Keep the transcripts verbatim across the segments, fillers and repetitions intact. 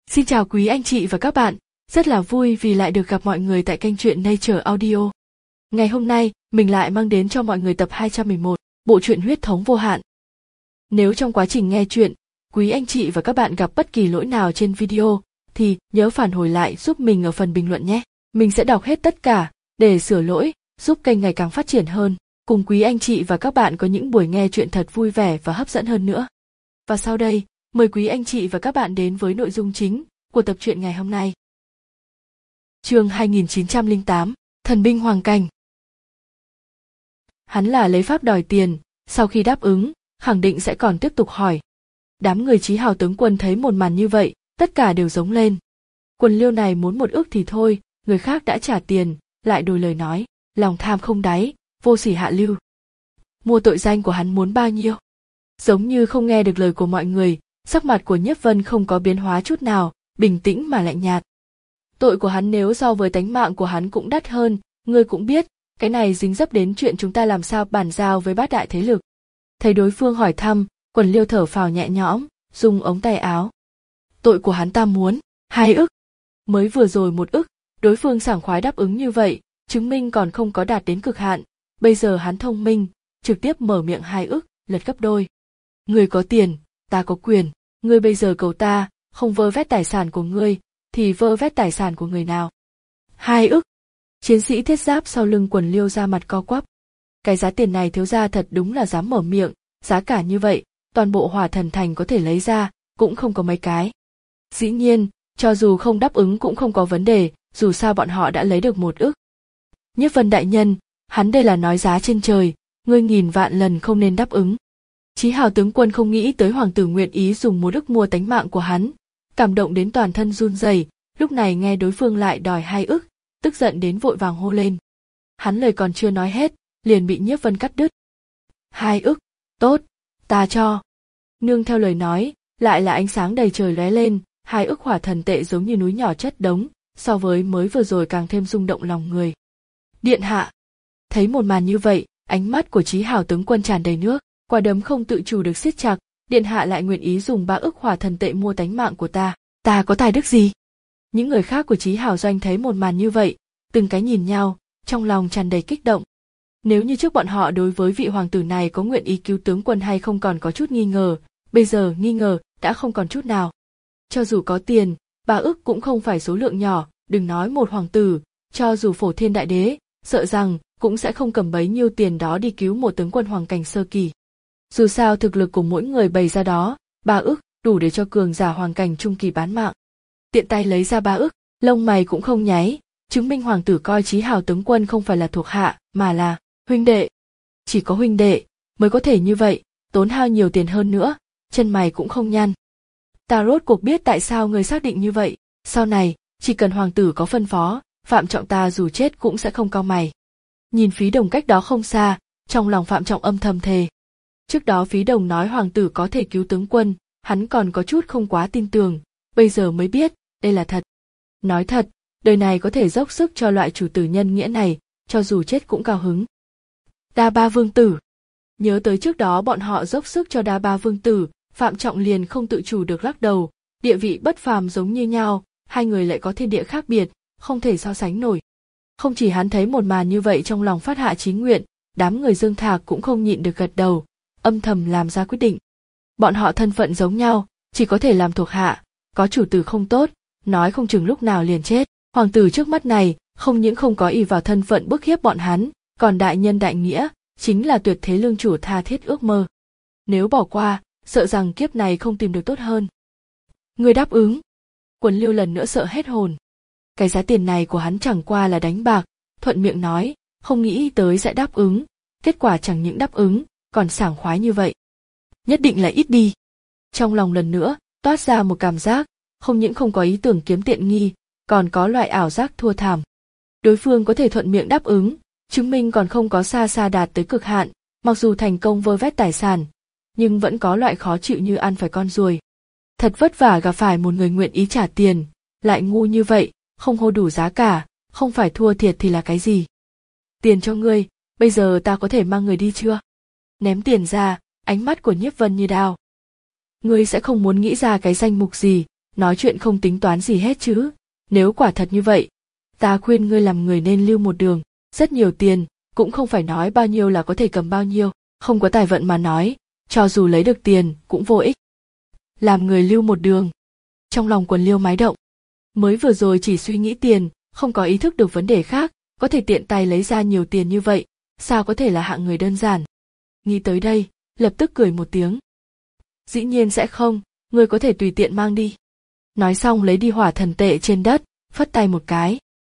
Xin chào quý anh chị và các bạn, rất là vui vì lại được gặp mọi người tại kênh truyện Nature Audio. Ngày hôm nay, mình lại mang đến cho mọi người tập hai trăm mười một, bộ truyện Huyết thống vô hạn. Nếu trong quá trình nghe truyện, quý anh chị và các bạn gặp bất kỳ lỗi nào trên video, thì nhớ phản hồi lại giúp mình ở phần bình luận nhé. Mình sẽ đọc hết tất cả, để sửa lỗi, giúp kênh ngày càng phát triển hơn, cùng quý anh chị và các bạn có những buổi nghe truyện thật vui vẻ và hấp dẫn hơn nữa. Và sau đây, mời quý anh chị và các bạn đến với nội dung chính của tập truyện ngày hôm nay. Chương hai nghìn chín trăm lẻ tám, Thần binh Hoàng Cảnh. Hắn là lấy pháp đòi tiền, sau khi đáp ứng, khẳng định sẽ còn tiếp tục hỏi. Đám người Chí Hào tướng quân thấy một màn như vậy, tất cả đều giống lên. Quần liêu này muốn một ức thì thôi, người khác đã trả tiền, lại đổi lời nói, lòng tham không đáy, vô sỉ hạ lưu. Mua tội danh của hắn muốn bao nhiêu? Giống như không nghe được lời của mọi người, sắc mặt của Nhiếp Vân không có biến hóa chút nào, bình tĩnh mà lạnh nhạt. Tội của hắn nếu so với tánh mạng của hắn cũng đắt hơn, ngươi cũng biết, cái này dính dấp đến chuyện chúng ta làm sao bàn giao với bát đại thế lực. Thấy đối phương hỏi thăm, Quần Liêu thở phào nhẹ nhõm, dùng ống tay áo. Tội của hắn ta muốn hai ức. Mới vừa rồi một ức, đối phương sảng khoái đáp ứng như vậy, chứng minh còn không có đạt đến cực hạn. Bây giờ hắn thông minh, trực tiếp mở miệng hai ức, lật gấp đôi. Ngươi có tiền, ta có quyền, ngươi bây giờ cầu ta, không vơ vét tài sản của ngươi, thì vơ vét tài sản của người nào? Hai ức. Chiến sĩ thiết giáp sau lưng Quần Liêu ra mặt co quắp. Cái giá tiền này thiếu gia thật đúng là dám mở miệng, giá cả như vậy, toàn bộ Hỏa Thần Thành có thể lấy ra, cũng không có mấy cái. Dĩ nhiên, cho dù không đáp ứng cũng không có vấn đề, dù sao bọn họ đã lấy được một ức. Nhiếp Vân đại nhân, hắn đây là nói giá trên trời, ngươi nghìn vạn lần không nên đáp ứng. Chí Hào tướng quân không nghĩ tới hoàng tử nguyện ý dùng một ức mua tánh mạng của hắn, cảm động đến toàn thân run rẩy. Lúc này nghe đối phương lại đòi hai ức, tức giận đến vội vàng hô lên. Hắn lời còn chưa nói hết, liền bị Nhiếp Vân cắt đứt. Hai ức, tốt, ta cho. Nương theo lời nói, lại là ánh sáng đầy trời lóe lên, hai ức hỏa thần tệ giống như núi nhỏ chất đống, so với mới vừa rồi càng thêm rung động lòng người. Điện hạ. Thấy một màn như vậy, ánh mắt của Chí Hào tướng quân tràn đầy nước. Quả đấm không tự chủ được siết chặt, điện hạ lại nguyện ý dùng ba ức hỏa thần tệ mua tánh mạng của ta, ta có tài đức gì? Những người khác của Chí Hào doanh thấy một màn như vậy, từng cái nhìn nhau, trong lòng tràn đầy kích động. Nếu như trước bọn họ đối với vị hoàng tử này có nguyện ý cứu tướng quân hay không còn có chút nghi ngờ, bây giờ nghi ngờ đã không còn chút nào. Cho dù có tiền, ba ức cũng không phải số lượng nhỏ, đừng nói một hoàng tử, cho dù Phổ Thiên đại đế, sợ rằng cũng sẽ không cầm bấy nhiêu tiền đó đi cứu một tướng quân hoàng cảnh sơ kỳ. Dù sao thực lực của mỗi người bày ra đó, ba ức đủ để cho cường giả hoàng cảnh trung kỳ bán mạng. Tiện tay lấy ra ba ức, lông mày cũng không nháy, chứng minh hoàng tử coi Chí Hào tướng quân không phải là thuộc hạ, mà là huynh đệ. Chỉ có huynh đệ mới có thể như vậy, tốn hao nhiều tiền hơn nữa, chân mày cũng không nhăn. Ta rốt cuộc biết tại sao người xác định như vậy, sau này, chỉ cần hoàng tử có phân phó, Phạm Trọng ta dù chết cũng sẽ không cau mày. Nhìn Phí Đồng cách đó không xa, trong lòng Phạm Trọng âm thầm thề. Trước đó Phí Đồng nói hoàng tử có thể cứu tướng quân, hắn còn có chút không quá tin tưởng, bây giờ mới biết, đây là thật. Nói thật, đời này có thể dốc sức cho loại chủ tử nhân nghĩa này, cho dù chết cũng cao hứng. Đa Ba Vương Tử. Nhớ tới trước đó bọn họ dốc sức cho Đa Ba Vương Tử, Phạm Trọng liền không tự chủ được lắc đầu, địa vị bất phàm giống như nhau, hai người lại có thiên địa khác biệt, không thể so sánh nổi. Không chỉ hắn thấy một màn như vậy trong lòng phát hạ chí nguyện, đám người Dương Thạc cũng không nhịn được gật đầu, âm thầm làm ra quyết định. Bọn họ thân phận giống nhau, chỉ có thể làm thuộc hạ, có chủ tử không tốt, nói không chừng lúc nào liền chết. Hoàng tử trước mắt này, không những không có ỷ vào thân phận bức hiếp bọn hắn, còn đại nhân đại nghĩa, chính là tuyệt thế lương chủ tha thiết ước mơ. Nếu bỏ qua, sợ rằng kiếp này không tìm được tốt hơn. Người đáp ứng. Quần Liêu lần nữa sợ hết hồn. Cái giá tiền này của hắn chẳng qua là đánh bạc, thuận miệng nói, không nghĩ tới sẽ đáp ứng, kết quả chẳng những đáp ứng, còn sảng khoái như vậy. Nhất định là ít đi. Trong lòng lần nữa, toát ra một cảm giác, không những không có ý tưởng kiếm tiện nghi, còn có loại ảo giác thua thảm. Đối phương có thể thuận miệng đáp ứng, chứng minh còn không có xa xa đạt tới cực hạn, mặc dù thành công vơ vét tài sản, nhưng vẫn có loại khó chịu như ăn phải con ruồi. Thật vất vả gặp phải một người nguyện ý trả tiền, lại ngu như vậy, không hô đủ giá cả, không phải thua thiệt thì là cái gì. Tiền cho ngươi, bây giờ ta có thể mang người đi chưa? Ném tiền ra, ánh mắt của Nhiếp Vân như đao. Ngươi sẽ không muốn nghĩ ra cái danh mục gì, nói chuyện không tính toán gì hết chứ. Nếu quả thật như vậy, ta khuyên ngươi làm người nên lưu một đường, rất nhiều tiền, cũng không phải nói bao nhiêu là có thể cầm bao nhiêu, không có tài vận mà nói, cho dù lấy được tiền cũng vô ích. Làm người lưu một đường. Trong lòng Quần Liêu máy động. Mới vừa rồi chỉ suy nghĩ tiền, không có ý thức được vấn đề khác, có thể tiện tay lấy ra nhiều tiền như vậy, sao có thể là hạng người đơn giản. Nghĩ tới đây, lập tức cười một tiếng. Dĩ nhiên sẽ không, ngươi có thể tùy tiện mang đi. Nói xong lấy đi hỏa thần tệ trên đất, phất tay một cái.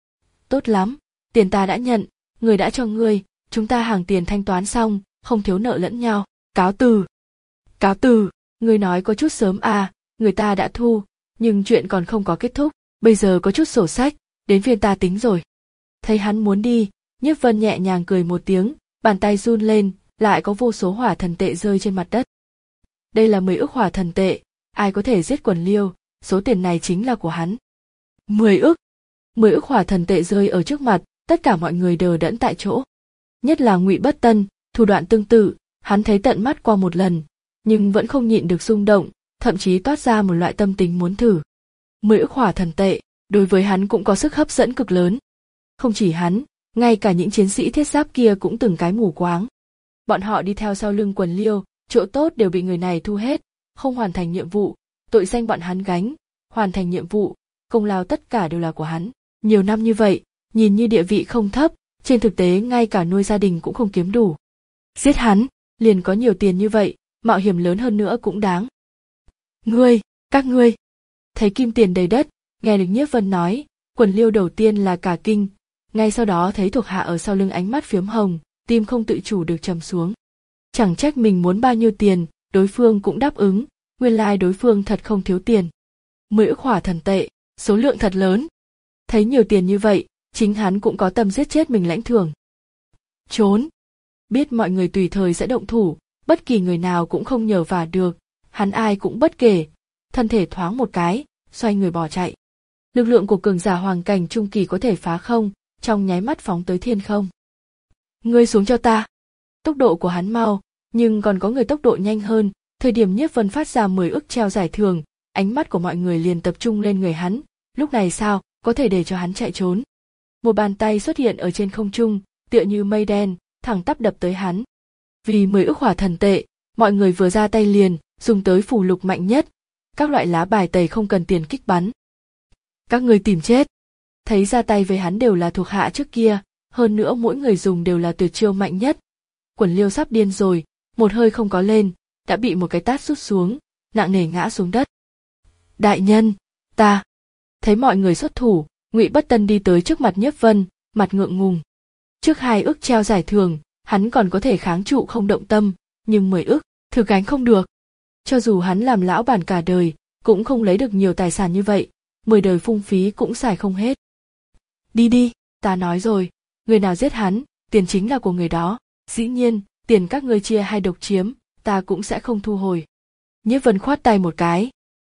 Tốt lắm, tiền ta đã nhận, người đã cho ngươi, chúng ta hàng tiền thanh toán xong, không thiếu nợ lẫn nhau, cáo từ. Cáo từ, ngươi nói có chút sớm à, người ta đã thu, nhưng chuyện còn không có kết thúc, bây giờ có chút sổ sách, đến phiên ta tính rồi. Thấy hắn muốn đi, Nhiếp Vân nhẹ nhàng cười một tiếng, bàn tay run lên, lại có vô số hỏa thần tệ rơi trên mặt đất. Đây là mười ức hỏa thần tệ, ai có thể giết Quần Liêu, số tiền này chính là của hắn. Mười ức, mười ức hỏa thần tệ rơi ở trước mặt, tất cả mọi người đờ đẫn tại chỗ. Nhất là Ngụy Bất Tân, thủ đoạn tương tự, hắn thấy tận mắt qua một lần, nhưng vẫn không nhịn được rung động, thậm chí toát ra một loại tâm tình muốn thử. Mười ức hỏa thần tệ, đối với hắn cũng có sức hấp dẫn cực lớn. Không chỉ hắn, ngay cả những chiến sĩ thiết giáp kia cũng từng cái mù quáng. Bọn họ đi theo sau lưng Quần Liêu, chỗ tốt đều bị người này thu hết, không hoàn thành nhiệm vụ, tội danh bọn hắn gánh, hoàn thành nhiệm vụ, công lao tất cả đều là của hắn. Nhiều năm như vậy, nhìn như địa vị không thấp, trên thực tế ngay cả nuôi gia đình cũng không kiếm đủ. Giết hắn, liền có nhiều tiền như vậy, mạo hiểm lớn hơn nữa cũng đáng. Ngươi, các ngươi, thấy kim tiền đầy đất, nghe được Nhiếp Vân nói, Quần Liêu đầu tiên là cả kinh, ngay sau đó thấy thuộc hạ ở sau lưng ánh mắt phiếm hồng, tim không tự chủ được trầm xuống. Chẳng trách mình muốn bao nhiêu tiền, đối phương cũng đáp ứng, nguyên lai đối phương thật không thiếu tiền. Mười ức hỏa thần tệ, số lượng thật lớn. Thấy nhiều tiền như vậy, chính hắn cũng có tâm giết chết mình lãnh thưởng. Trốn. Biết mọi người tùy thời sẽ động thủ, bất kỳ người nào cũng không nhờ vả được, hắn ai cũng bất kể, thân thể thoáng một cái, xoay người bỏ chạy. Lực lượng của cường giả hoàng cảnh trung kỳ có thể phá không, trong nháy mắt phóng tới thiên không. Ngươi xuống cho ta. Tốc độ của hắn mau, nhưng còn có người tốc độ nhanh hơn, thời điểm Nhiếp Vân phát ra mười ức treo giải thưởng, ánh mắt của mọi người liền tập trung lên người hắn, lúc này sao, có thể để cho hắn chạy trốn. Một bàn tay xuất hiện ở trên không trung, tựa như mây đen, thẳng tắp đập tới hắn. Vì mười ức hỏa thần tệ, mọi người vừa ra tay liền, dùng tới phù lục mạnh nhất, các loại lá bài tẩy không cần tiền kích bắn. Các người tìm chết. Thấy ra tay với hắn đều là thuộc hạ trước kia, hơn nữa mỗi người dùng đều là tuyệt chiêu mạnh nhất. Quần Liêu sắp điên rồi, một hơi không có lên, đã bị một cái tát sút xuống, nặng nề ngã xuống đất. Đại nhân, ta. Thấy mọi người xuất thủ, Ngụy Bất Tân đi tới trước mặt Nhiếp Vân, mặt ngượng ngùng. Trước hai ức treo giải thưởng, hắn còn có thể kháng trụ không động tâm, nhưng mười ức, thử gánh không được. Cho dù hắn làm lão bản cả đời, cũng không lấy được nhiều tài sản như vậy, mười đời phung phí cũng xài không hết. Đi đi, ta nói rồi, người nào giết hắn, tiền chính là của người đó, dĩ nhiên, tiền các ngươi chia hay độc chiếm, ta cũng sẽ không thu hồi. Nhiếp Vân khoát tay một cái.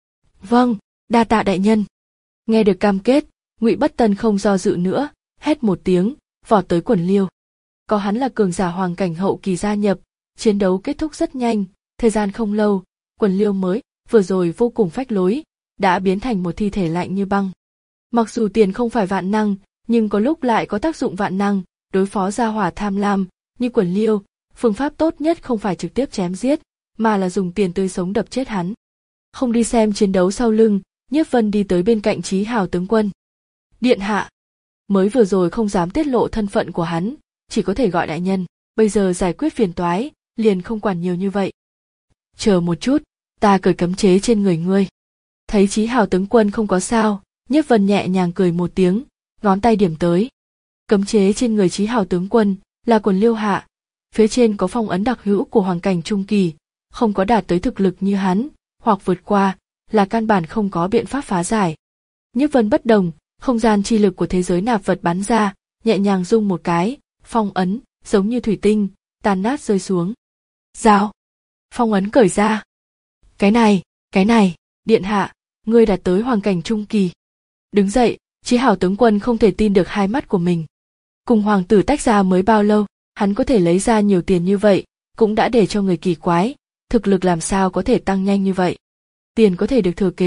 Vâng, đa tạ đại nhân. Nghe được cam kết, Ngụy Bất Tân không do dự nữa, hét một tiếng, vọt tới Quần Liêu. Có hắn là cường giả hoàng cảnh hậu kỳ gia nhập, chiến đấu kết thúc rất nhanh, thời gian không lâu, Quần Liêu mới, vừa rồi vô cùng phách lối, đã biến thành một thi thể lạnh như băng. Mặc dù tiền không phải vạn năng, nhưng có lúc lại có tác dụng vạn năng, đối phó gia hỏa tham lam, như Quần Liêu, phương pháp tốt nhất không phải trực tiếp chém giết, mà là dùng tiền tươi sống đập chết hắn. Không đi xem chiến đấu sau lưng, Nhiếp Vân đi tới bên cạnh Chí Hào tướng quân. Điện hạ. Mới vừa rồi không dám tiết lộ thân phận của hắn, chỉ có thể gọi đại nhân, bây giờ giải quyết phiền toái, liền không quản nhiều như vậy. Chờ một chút, ta cởi cấm chế trên người ngươi. Thấy Chí Hào tướng quân không có sao, Nhiếp Vân nhẹ nhàng cười một tiếng, ngón tay điểm tới. Cấm chế trên người Chí Hào tướng quân là Quần Liêu hạ, phía trên có phong ấn đặc hữu của hoàng cảnh trung kỳ, không có đạt tới thực lực như hắn, hoặc vượt qua, là căn bản không có biện pháp phá giải. Nhiếp Vân bất đồng, không gian chi lực của thế giới nạp vật bắn ra, nhẹ nhàng rung một cái, phong ấn, giống như thủy tinh, tan nát rơi xuống. Rào! Phong ấn cởi ra. Cái này, cái này, điện hạ, ngươi đạt tới hoàng cảnh trung kỳ. Đứng dậy, Chí Hào tướng quân không thể tin được hai mắt của mình. Cùng hoàng tử tách ra mới bao lâu, hắn có thể lấy ra nhiều tiền như vậy, cũng đã để cho người kỳ quái, thực lực làm sao có thể tăng nhanh như vậy. Tiền có thể được thừa kế,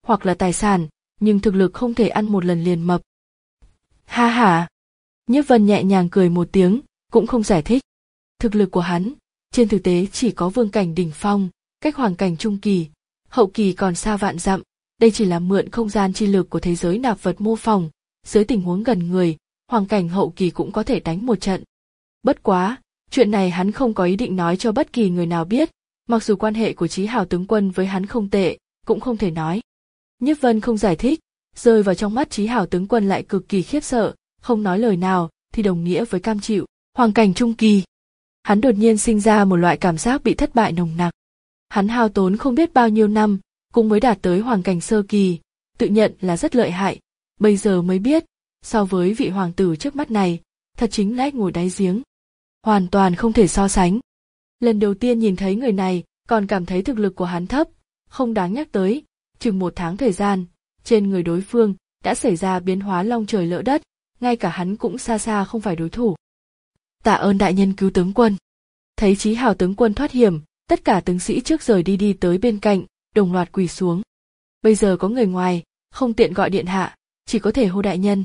hoặc là tài sản, nhưng thực lực không thể ăn một lần liền mập. Ha ha. Nhiếp Vân nhẹ nhàng cười một tiếng, cũng không giải thích. Thực lực của hắn, trên thực tế chỉ có vương cảnh đỉnh phong, cách hoàng cảnh trung kỳ, hậu kỳ còn xa vạn dặm, đây chỉ là mượn không gian chi lực của thế giới nạp vật mô phỏng, dưới tình huống gần người, hoàng cảnh hậu kỳ cũng có thể đánh một trận. Bất quá, chuyện này hắn không có ý định nói cho bất kỳ người nào biết, mặc dù quan hệ của Chí Hào tướng quân với hắn không tệ, cũng không thể nói. Nhiếp Vân không giải thích, rơi vào trong mắt Chí Hào tướng quân lại cực kỳ khiếp sợ, không nói lời nào thì đồng nghĩa với cam chịu, hoàng cảnh trung kỳ. Hắn đột nhiên sinh ra một loại cảm giác bị thất bại nồng nặc. Hắn hao tốn không biết bao nhiêu năm, cũng mới đạt tới hoàng cảnh sơ kỳ, tự nhận là rất lợi hại, bây giờ mới biết, so với vị hoàng tử trước mắt này, thật chính là ếch ngồi đáy giếng. Hoàn toàn không thể so sánh. Lần đầu tiên nhìn thấy người này, còn cảm thấy thực lực của hắn thấp, không đáng nhắc tới, chừng một tháng thời gian, trên người đối phương đã xảy ra biến hóa long trời lỡ đất, ngay cả hắn cũng xa xa không phải đối thủ. Tạ ơn đại nhân cứu tướng quân. Thấy Chí Hào tướng quân thoát hiểm, tất cả tướng sĩ trước rời đi đi tới bên cạnh, đồng loạt quỳ xuống. Bây giờ có người ngoài, không tiện gọi điện hạ, chỉ có thể hô đại nhân.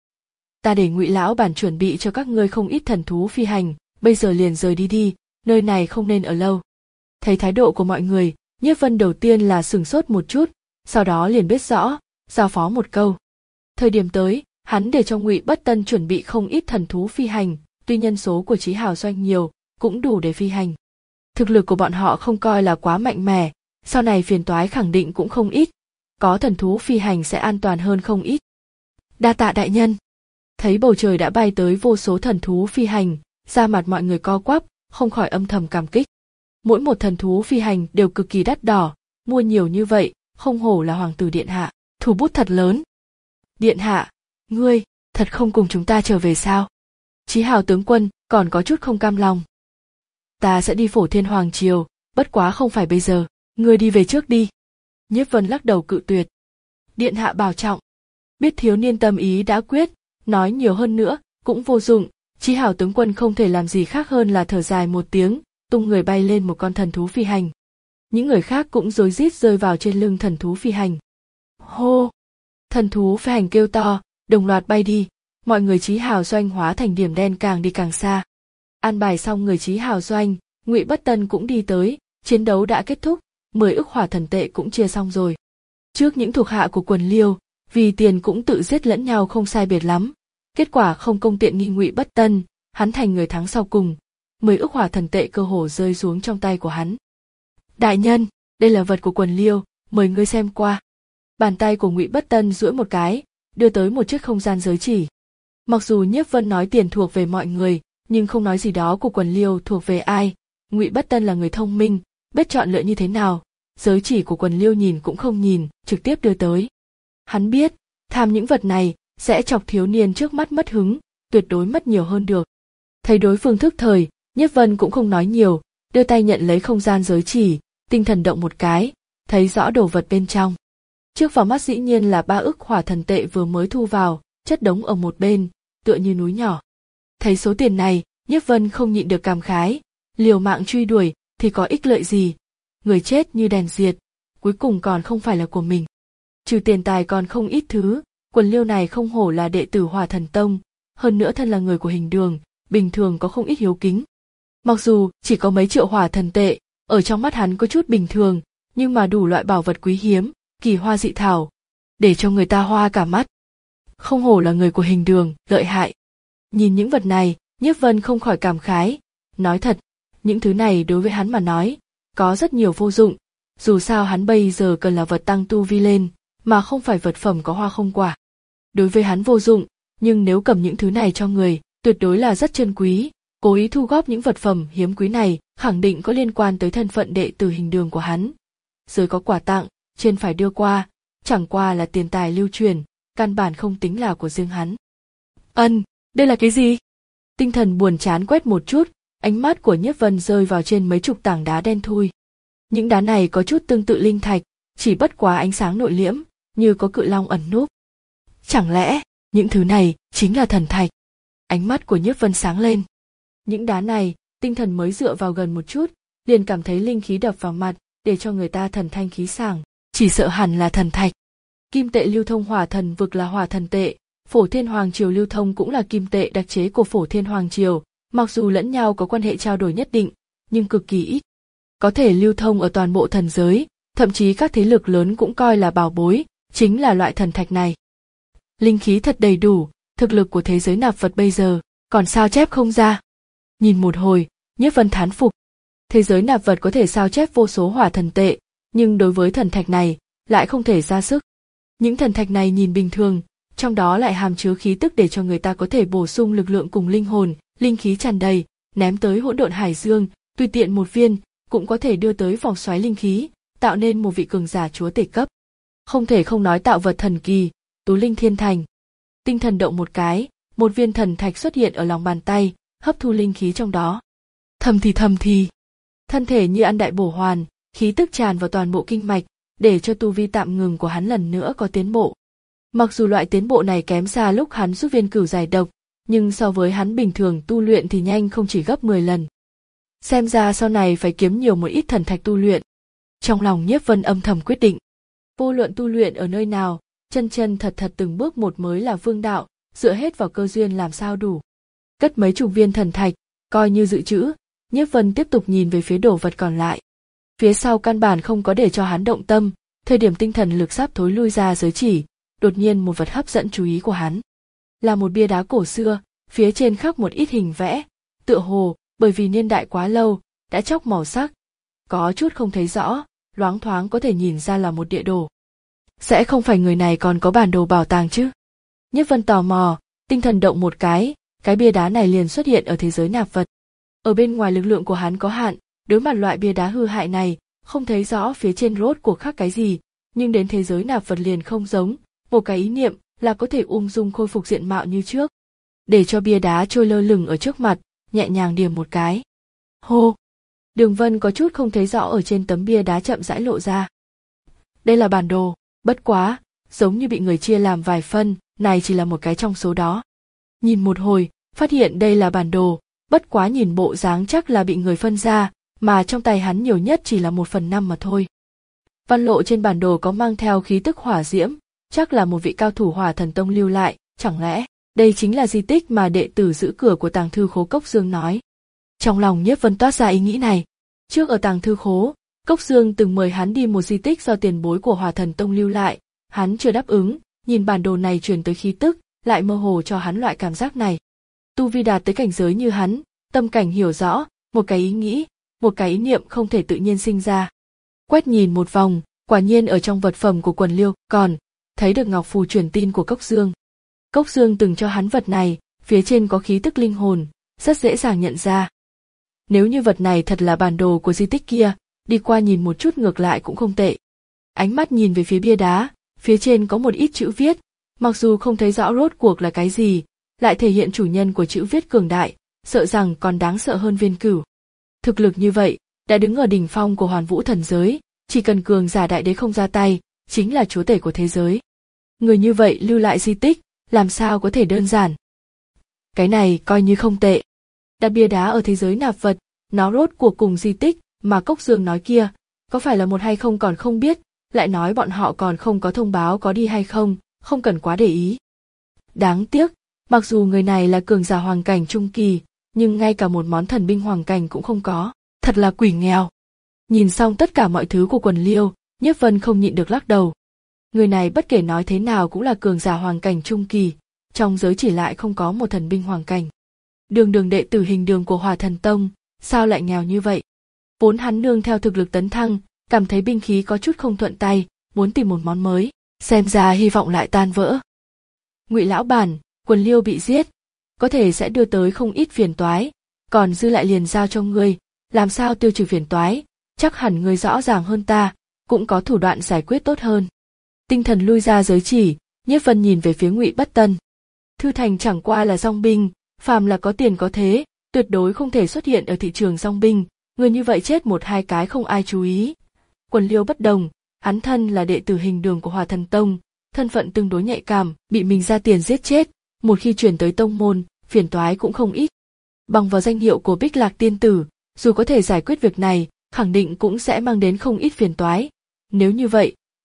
Ta để Ngụy lão bản chuẩn bị cho các ngươi không ít thần thú phi hành, bây giờ liền rời đi đi, nơi này không nên ở lâu. Thấy thái độ của mọi người, Nhiếp Vân đầu tiên là sửng sốt một chút, sau đó liền biết rõ, giao phó một câu. Thời điểm tới, hắn để cho Ngụy Bất Tân chuẩn bị không ít thần thú phi hành, tuy nhân số của Chí Hào doanh nhiều, cũng đủ để phi hành. Thực lực của bọn họ không coi là quá mạnh mẽ, sau này phiền toái khẳng định cũng không ít, có thần thú phi hành sẽ an toàn hơn không ít. Đa tạ đại nhân. Thấy bầu trời đã bay tới vô số thần thú phi hành, da mặt mọi người co quắp, không khỏi âm thầm cảm kích. Mỗi một thần thú phi hành đều cực kỳ đắt đỏ, mua nhiều như vậy, không hổ là hoàng tử điện hạ, thủ bút thật lớn. Điện hạ, ngươi, thật không cùng chúng ta trở về sao? Chí Hào tướng quân còn có chút không cam lòng. Ta sẽ đi Phổ Thiên Hoàng triều, bất quá không phải bây giờ, ngươi đi về trước đi. Nhiếp Vân lắc đầu cự tuyệt. Điện hạ bảo trọng. Biết thiếu niên tâm ý đã quyết, nói nhiều hơn nữa cũng vô dụng, Chí Hào tướng quân không thể làm gì khác hơn là thở dài một tiếng, tung người bay lên một con thần thú phi hành. Những người khác cũng rối rít rơi vào trên lưng thần thú phi hành. Hô! Thần thú phi hành kêu to, đồng loạt bay đi, mọi người Chí Hào doanh hóa thành điểm đen càng đi càng xa. An bài xong người Chí Hào doanh, Ngụy Bất Tân cũng đi tới, chiến đấu đã kết thúc, mười ức hỏa thần tệ cũng chia xong rồi. Trước những thuộc hạ của Quần Liêu, vì tiền cũng tự giết lẫn nhau không sai biệt lắm. Kết quả không công tiện nghi Ngụy Bất Tân, hắn thành người thắng sau cùng. Mười ức hỏa thần tệ cơ hồ rơi xuống trong tay của hắn. Đại nhân, đây là vật của Quần Liêu, mời ngươi xem qua. Bàn tay của Ngụy Bất Tân duỗi một cái, đưa tới một chiếc không gian giới chỉ. Mặc dù Nhiếp Vân nói tiền thuộc về mọi người, nhưng không nói gì đó của Quần Liêu thuộc về ai. Ngụy Bất Tân là người thông minh, biết chọn lựa như thế nào. Giới chỉ của Quần Liêu nhìn cũng không nhìn, trực tiếp đưa tới. Hắn biết, tham những vật này sẽ chọc thiếu niên trước mắt mất hứng, tuyệt đối mất nhiều hơn được. Thấy đối phương thức thời, Nhiếp Vân cũng không nói nhiều, đưa tay nhận lấy không gian giới chỉ, tinh thần động một cái, thấy rõ đồ vật bên trong. Trước vào mắt dĩ nhiên là ba ức hỏa thần tệ vừa mới thu vào, chất đống ở một bên, tựa như núi nhỏ. Thấy số tiền này, Nhiếp Vân không nhịn được cảm khái, liều mạng truy đuổi thì có ích lợi gì? Người chết như đèn diệt, cuối cùng còn không phải là của mình. Trừ tiền tài còn không ít thứ, Quần Liêu này không hổ là đệ tử Hỏa Thần Tông, hơn nữa thân là người của Hình Đường, bình thường có không ít hiếu kính. Mặc dù chỉ có mấy triệu hỏa thần tệ, ở trong mắt hắn có chút bình thường, nhưng mà đủ loại bảo vật quý hiếm, kỳ hoa dị thảo, để cho người ta hoa cả mắt. Không hổ là người của Hình Đường, lợi hại. Nhìn những vật này, Nhiếp Vân không khỏi cảm khái, nói thật, những thứ này đối với hắn mà nói, có rất nhiều vô dụng, dù sao hắn bây giờ cần là vật tăng tu vi lên, mà không phải vật phẩm có hoa không quả. Đối với hắn vô dụng, nhưng nếu cầm những thứ này cho người, tuyệt đối là rất chân quý, cố ý thu góp những vật phẩm hiếm quý này, khẳng định có liên quan tới thân phận đệ tử Hình Đường của hắn. Dưới có quà tặng, trên phải đưa qua, chẳng qua là tiền tài lưu truyền, căn bản không tính là của riêng hắn. Ân, đây là cái gì? Tinh thần buồn chán quét một chút, ánh mắt của Nhiếp Vân rơi vào trên mấy chục tảng đá đen thui. Những đá này có chút tương tự linh thạch, chỉ bất quá ánh sáng nội liễm, như có cự long ẩn núp. Chẳng lẽ, những thứ này chính là thần thạch? Ánh mắt của Nhiếp Vân sáng lên. Những đá này, tinh thần mới dựa vào gần một chút, liền cảm thấy linh khí đập vào mặt, để cho người ta thần thanh khí sảng. chỉ sợ hẳn là thần thạch. Kim tệ lưu thông hỏa thần vực là hỏa thần tệ, Phổ Thiên Hoàng Triều lưu thông cũng là kim tệ đặc chế của Phổ Thiên Hoàng Triều, mặc dù lẫn nhau có quan hệ trao đổi nhất định, nhưng cực kỳ ít. Có thể lưu thông ở toàn bộ thần giới, thậm chí các thế lực lớn cũng coi là bảo bối, chính là loại thần thạch này. Linh khí thật đầy đủ, thực lực của thế giới nạp vật bây giờ, còn sao chép không ra. Nhìn một hồi, Nhiếp Vân thán phục. Thế giới nạp vật có thể sao chép vô số hỏa thần tệ, nhưng đối với thần thạch này, lại không thể ra sức. Những thần thạch này nhìn bình thường, trong đó lại hàm chứa khí tức để cho người ta có thể bổ sung lực lượng cùng linh hồn, linh khí tràn đầy, ném tới hỗn độn hải dương, tùy tiện một viên, cũng có thể đưa tới vòng xoáy linh khí, tạo nên một vị cường giả chúa tể cấp. Không thể không nói tạo vật thần kỳ, tú linh thiên thành. Tinh thần động một cái, một viên thần thạch xuất hiện ở lòng bàn tay, hấp thu linh khí trong đó. Thầm thì thầm thì, thân thể như ăn đại bổ hoàn, khí tức tràn vào toàn bộ kinh mạch, để cho tu vi tạm ngừng của hắn lần nữa có tiến bộ. Mặc dù loại tiến bộ này kém xa lúc hắn rút viên cửu giải độc, nhưng so với hắn bình thường tu luyện thì nhanh không chỉ gấp mười lần. Xem ra sau này phải kiếm nhiều một ít thần thạch tu luyện. Trong lòng Nhiếp Vân âm thầm quyết định. Vô luận tu luyện ở nơi nào, chân chân thật thật từng bước một mới là vương đạo, dựa hết vào cơ duyên làm sao đủ. Cất mấy chục viên thần thạch, coi như dự trữ, Nhiếp Vân tiếp tục nhìn về phía đồ vật còn lại. Phía sau căn bản không có để cho hắn động tâm, thời điểm tinh thần lực sắp thối lui ra giới chỉ, đột nhiên một vật hấp dẫn chú ý của hắn. Là một bia đá cổ xưa, phía trên khắc một ít hình vẽ, tựa hồ, bởi vì niên đại quá lâu, đã chóc màu sắc. Có chút không thấy rõ, loáng thoáng có thể nhìn ra là một địa đồ. Sẽ không phải người này còn có bản đồ bảo tàng chứ? Nhiếp Vân tò mò, tinh thần động một cái, cái bia đá này liền xuất hiện ở thế giới nạp vật. Ở bên ngoài lực lượng của hắn có hạn, đối mặt loại bia đá hư hại này, không thấy rõ phía trên rốt cuộc khắc cái gì, nhưng đến thế giới nạp vật liền không giống, một cái ý niệm là có thể ung dung khôi phục diện mạo như trước. Để cho bia đá trôi lơ lửng ở trước mặt, nhẹ nhàng điểm một cái. Hô! Đường vân có chút không thấy rõ ở trên tấm bia đá chậm rãi lộ ra. Đây là bản đồ, bất quá, giống như bị người chia làm vài phân, này chỉ là một cái trong số đó. Nhìn một hồi, phát hiện đây là bản đồ, bất quá nhìn bộ dáng chắc là bị người phân ra, mà trong tay hắn nhiều nhất chỉ là một phần năm mà thôi. Văn lộ trên bản đồ có mang theo khí tức hỏa diễm, chắc là một vị cao thủ Hỏa Thần Tông lưu lại, chẳng lẽ đây chính là di tích mà đệ tử giữ cửa của tàng thư khố Cốc Dương nói. Trong lòng Nhiếp Vân toát ra ý nghĩ này. Trước ở tàng thư khố, Cốc Dương từng mời hắn đi một di tích do tiền bối của Hỏa Thần Tông lưu lại, hắn chưa đáp ứng, nhìn bản đồ này truyền tới khí tức, lại mơ hồ cho hắn loại cảm giác này. Tu vi đạt tới cảnh giới như hắn, tâm cảnh hiểu rõ, một cái ý nghĩ, một cái ý niệm không thể tự nhiên sinh ra. Quét nhìn một vòng, quả nhiên ở trong vật phẩm của quần liêu, còn thấy được ngọc phù truyền tin của Cốc Dương. Cốc Dương từng cho hắn vật này, phía trên có khí tức linh hồn, rất dễ dàng nhận ra. Nếu như vật này thật là bản đồ của di tích kia, đi qua nhìn một chút ngược lại cũng không tệ. Ánh mắt nhìn về phía bia đá, phía trên có một ít chữ viết, mặc dù không thấy rõ rốt cuộc là cái gì, lại thể hiện chủ nhân của chữ viết cường đại, sợ rằng còn đáng sợ hơn Viên Cửu. Thực lực như vậy, đã đứng ở đỉnh phong của Hoàn Vũ thần giới, chỉ cần cường giả đại đế không ra tay, chính là chúa tể của thế giới. Người như vậy lưu lại di tích, làm sao có thể đơn giản. Cái này coi như không tệ. Đặt bia đá ở thế giới nạp vật, nó rốt cuộc cùng di tích mà Cốc Dương nói kia, có phải là một hay không còn không biết, lại nói bọn họ còn không có thông báo có đi hay không, không cần quá để ý. Đáng tiếc, mặc dù người này là cường giả hoàng cảnh trung kỳ, nhưng ngay cả một món thần binh hoàng cảnh cũng không có, thật là quỷ nghèo. Nhìn xong tất cả mọi thứ của quần liêu, Nhiếp Vân không nhịn được lắc đầu. Người này bất kể nói thế nào cũng là cường giả hoàng cảnh trung kỳ, trong giới chỉ lại không có một thần binh hoàng cảnh. Đường đường đệ tử hình đường của Hỏa Thần Tông, sao lại nghèo như vậy? Vốn hắn nương theo thực lực tấn thăng, cảm thấy binh khí có chút không thuận tay, muốn tìm một món mới, xem ra hy vọng lại tan vỡ. Ngụy lão bản, quần liêu bị giết, có thể sẽ đưa tới không ít phiền toái, còn dư lại liền giao cho ngươi, làm sao tiêu trừ phiền toái, chắc hẳn ngươi rõ ràng hơn ta, cũng có thủ đoạn giải quyết tốt hơn. Tinh thần lui ra giới chỉ, Nhiếp Vân nhìn về phía Ngụy Bất Tân. Thư thành chẳng qua là dong binh, phàm là có tiền có thế, tuyệt đối không thể xuất hiện ở thị trường dong binh, người như vậy chết một hai cái không ai chú ý. Quần liêu bất đồng, hắn thân là đệ tử hình đường của Hỏa Thần Tông, thân phận tương đối nhạy cảm, bị mình ra tiền giết chết, một khi chuyển tới tông môn, phiền toái cũng không ít. Bằng vào danh hiệu của Bích Lạc tiên tử, dù có thể giải quyết việc này, khẳng định cũng sẽ mang đến không ít phiền toái. Nếu như vậy,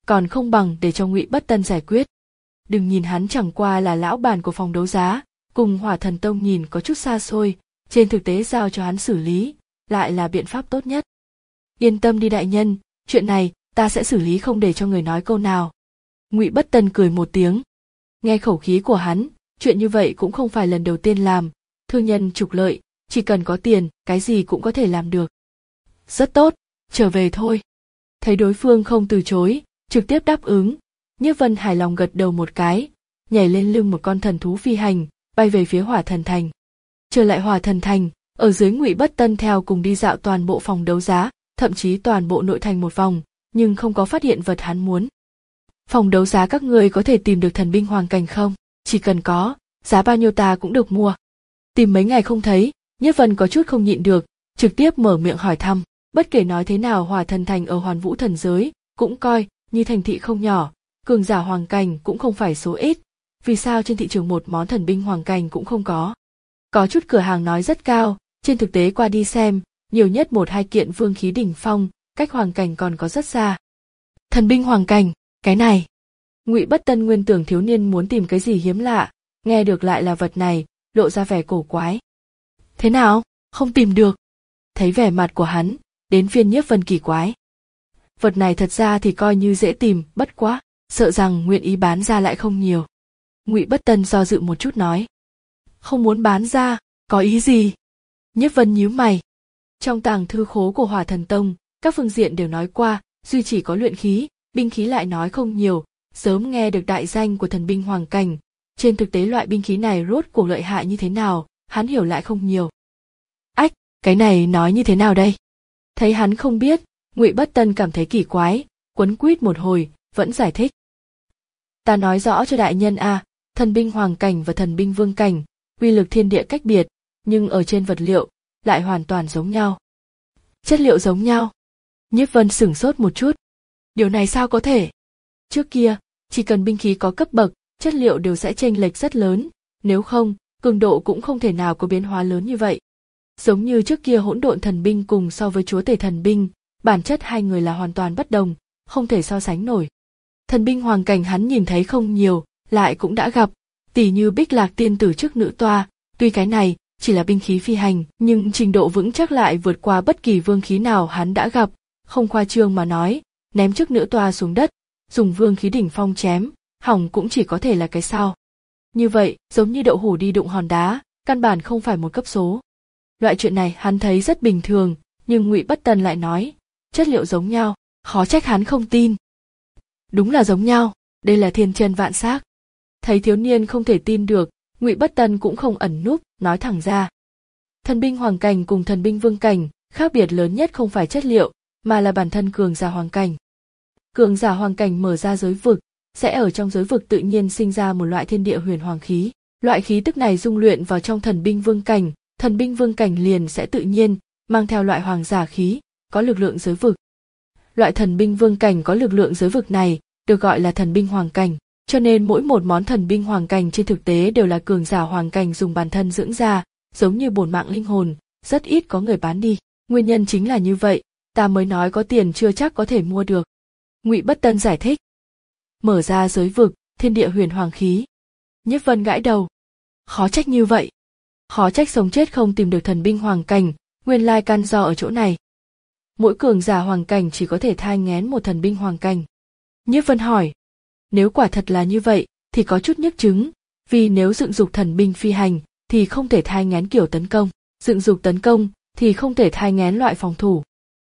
còn không bằng để cho Ngụy Bất Tân giải quyết. Đừng nhìn hắn chẳng qua là lão bản của phòng đấu giá, cùng Hỏa Thần Tông nhìn có chút xa xôi, trên thực tế giao cho hắn xử lý, lại là biện pháp tốt nhất. Yên tâm đi đại nhân, chuyện này ta sẽ xử lý không để cho người nói câu nào. Ngụy Bất Tân cười một tiếng. Nghe khẩu khí của hắn, chuyện như vậy cũng không phải lần đầu tiên làm, thương nhân trục lợi, chỉ cần có tiền, cái gì cũng có thể làm được. Rất tốt, trở về thôi. Thấy đối phương không từ chối, trực tiếp đáp ứng, Nhiếp Vân hài lòng gật đầu một cái, nhảy lên lưng một con thần thú phi hành, bay về phía Hỏa Thần Thành. Trở lại Hỏa Thần Thành, ở dưới Ngụy Bất Tân theo cùng đi dạo toàn bộ phòng đấu giá, thậm chí toàn bộ nội thành một vòng, nhưng không có phát hiện vật hắn muốn. Phòng đấu giá các người có thể tìm được thần binh hoàng cảnh không? Chỉ cần có, giá bao nhiêu ta cũng được mua. Tìm mấy ngày không thấy, Nhiếp Vân có chút không nhịn được, trực tiếp mở miệng hỏi thăm. Bất kể nói thế nào, Hỏa Thần Thành ở Hoàn Vũ thần giới cũng coi như thành thị không nhỏ, cường giả hoàng cảnh cũng không phải số ít. Vì sao trên thị trường một món thần binh hoàng cảnh cũng không có? Có chút cửa hàng nói rất cao, trên thực tế qua đi xem, nhiều nhất một hai kiện vương khí đỉnh phong, cách hoàng cảnh còn có rất xa. Thần binh hoàng cảnh, cái này. Ngụy Bất Tân nguyên tưởng thiếu niên muốn tìm cái gì hiếm lạ, nghe được lại là vật này, lộ ra vẻ cổ quái. Thế nào, không tìm được? Thấy vẻ mặt của hắn, đến phiên Nhiếp Vân kỳ quái. Vật này thật ra thì coi như dễ tìm, bất quá, sợ rằng nguyện ý bán ra lại không nhiều. Ngụy Bất Tân do dự một chút nói. Không muốn bán ra, có ý gì? Nhiếp Vân nhíu mày. Trong tàng thư khố của Hỏa Thần Tông, các phương diện đều nói qua, duy chỉ có luyện khí, binh khí lại nói không nhiều, sớm nghe được đại danh của thần binh hoàng cảnh. Trên thực tế loại binh khí này rốt cuộc lợi hại như thế nào, hắn hiểu lại không nhiều. Ách, cái này nói như thế nào đây? Thấy hắn không biết, Ngụy Bất Tân cảm thấy kỳ quái, quấn quýt một hồi, vẫn giải thích. Ta nói rõ cho đại nhân a, thần binh hoàng cảnh và thần binh vương cảnh, uy lực thiên địa cách biệt, nhưng ở trên vật liệu lại hoàn toàn giống nhau. Chất liệu giống nhau? Nhiếp Vân sửng sốt một chút. Điều này sao có thể? Trước kia, chỉ cần binh khí có cấp bậc, chất liệu đều sẽ chênh lệch rất lớn, nếu không, cường độ cũng không thể nào có biến hóa lớn như vậy. Giống như trước kia hỗn độn thần binh cùng so với chúa tể thần binh, bản chất hai người là hoàn toàn bất đồng, không thể so sánh nổi. Thần binh hoàng cảnh hắn nhìn thấy không nhiều, lại cũng đã gặp, tỉ như Bích Lạc tiên tử trước nữ toa, tuy cái này chỉ là binh khí phi hành, nhưng trình độ vững chắc lại vượt qua bất kỳ vương khí nào hắn đã gặp, không khoa trương mà nói, ném trước nữ toa xuống đất, dùng vương khí đỉnh phong chém, hỏng cũng chỉ có thể là cái sau. Như vậy, giống như đậu hũ đi đụng hòn đá, căn bản không phải một cấp số. Loại chuyện này hắn thấy rất bình thường, nhưng Ngụy Bất Tân lại nói, chất liệu giống nhau, khó trách hắn không tin. Đúng là giống nhau, đây là thiên chân vạn xác. Thấy thiếu niên không thể tin được, Ngụy Bất Tân cũng không ẩn núp, nói thẳng ra. Thần binh hoàng cảnh cùng thần binh vương cảnh, khác biệt lớn nhất không phải chất liệu, mà là bản thân cường giả hoàng cảnh. Cường giả hoàng cảnh mở ra giới vực, sẽ ở trong giới vực tự nhiên sinh ra một loại thiên địa huyền hoàng khí. Loại khí tức này dung luyện vào trong thần binh vương cảnh, thần binh vương cảnh liền sẽ tự nhiên mang theo loại hoàng giả khí, có lực lượng giới vực. Loại thần binh vương cảnh có lực lượng giới vực này được gọi là thần binh hoàng cảnh, cho nên mỗi một món thần binh hoàng cảnh trên thực tế đều là cường giả hoàng cảnh dùng bản thân dưỡng ra, giống như bổn mạng linh hồn, rất ít có người bán đi. Nguyên nhân chính là như vậy, ta mới nói có tiền chưa chắc có thể mua được. Ngụy Bất Tân giải thích. Mở ra giới vực, thiên địa huyền hoàng khí. Nhiếp Vân gãi đầu. Khó trách như vậy. Khó trách sống chết không tìm được thần binh hoàng cảnh, nguyên lai căn do ở chỗ này. Mỗi cường giả hoàng cảnh chỉ có thể thai nghén một thần binh hoàng cảnh. Nhiếp Vân hỏi. Nếu quả thật là như vậy, thì có chút nhức chứng, vì nếu dựng dục thần binh phi hành, thì không thể thai nghén kiểu tấn công, dựng dục tấn công, thì không thể thai nghén loại phòng thủ.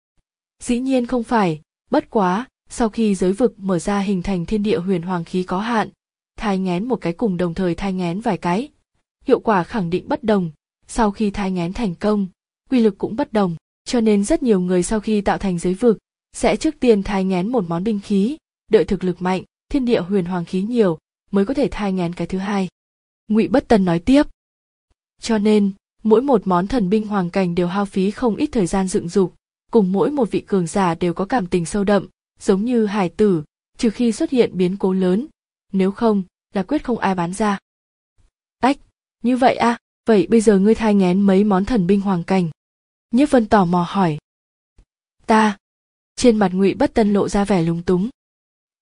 Dĩ nhiên không phải, bất quá, sau khi giới vực mở ra hình thành thiên địa huyền hoàng khí có hạn, thai nghén một cái cùng đồng thời thai nghén vài cái. Hiệu quả khẳng định bất đồng, sau khi thai nghén thành công, quy lực cũng bất đồng, cho nên rất nhiều người sau khi tạo thành giới vực, sẽ trước tiên thai nghén một món binh khí, đợi thực lực mạnh, thiên địa huyền hoàng khí nhiều, mới có thể thai nghén cái thứ hai. Ngụy Bất Tân nói tiếp. Cho nên, mỗi một món thần binh hoàng cảnh đều hao phí không ít thời gian dựng dục, cùng mỗi một vị cường giả đều có cảm tình sâu đậm, giống như hải tử, trừ khi xuất hiện biến cố lớn, nếu không, là quyết không ai bán ra. Ách, như vậy à, vậy bây giờ ngươi thai nghén mấy món thần binh hoàng cảnh? Nhiếp Vân tò mò hỏi. Ta. Trên mặt Ngụy Bất Tân lộ ra vẻ lúng túng.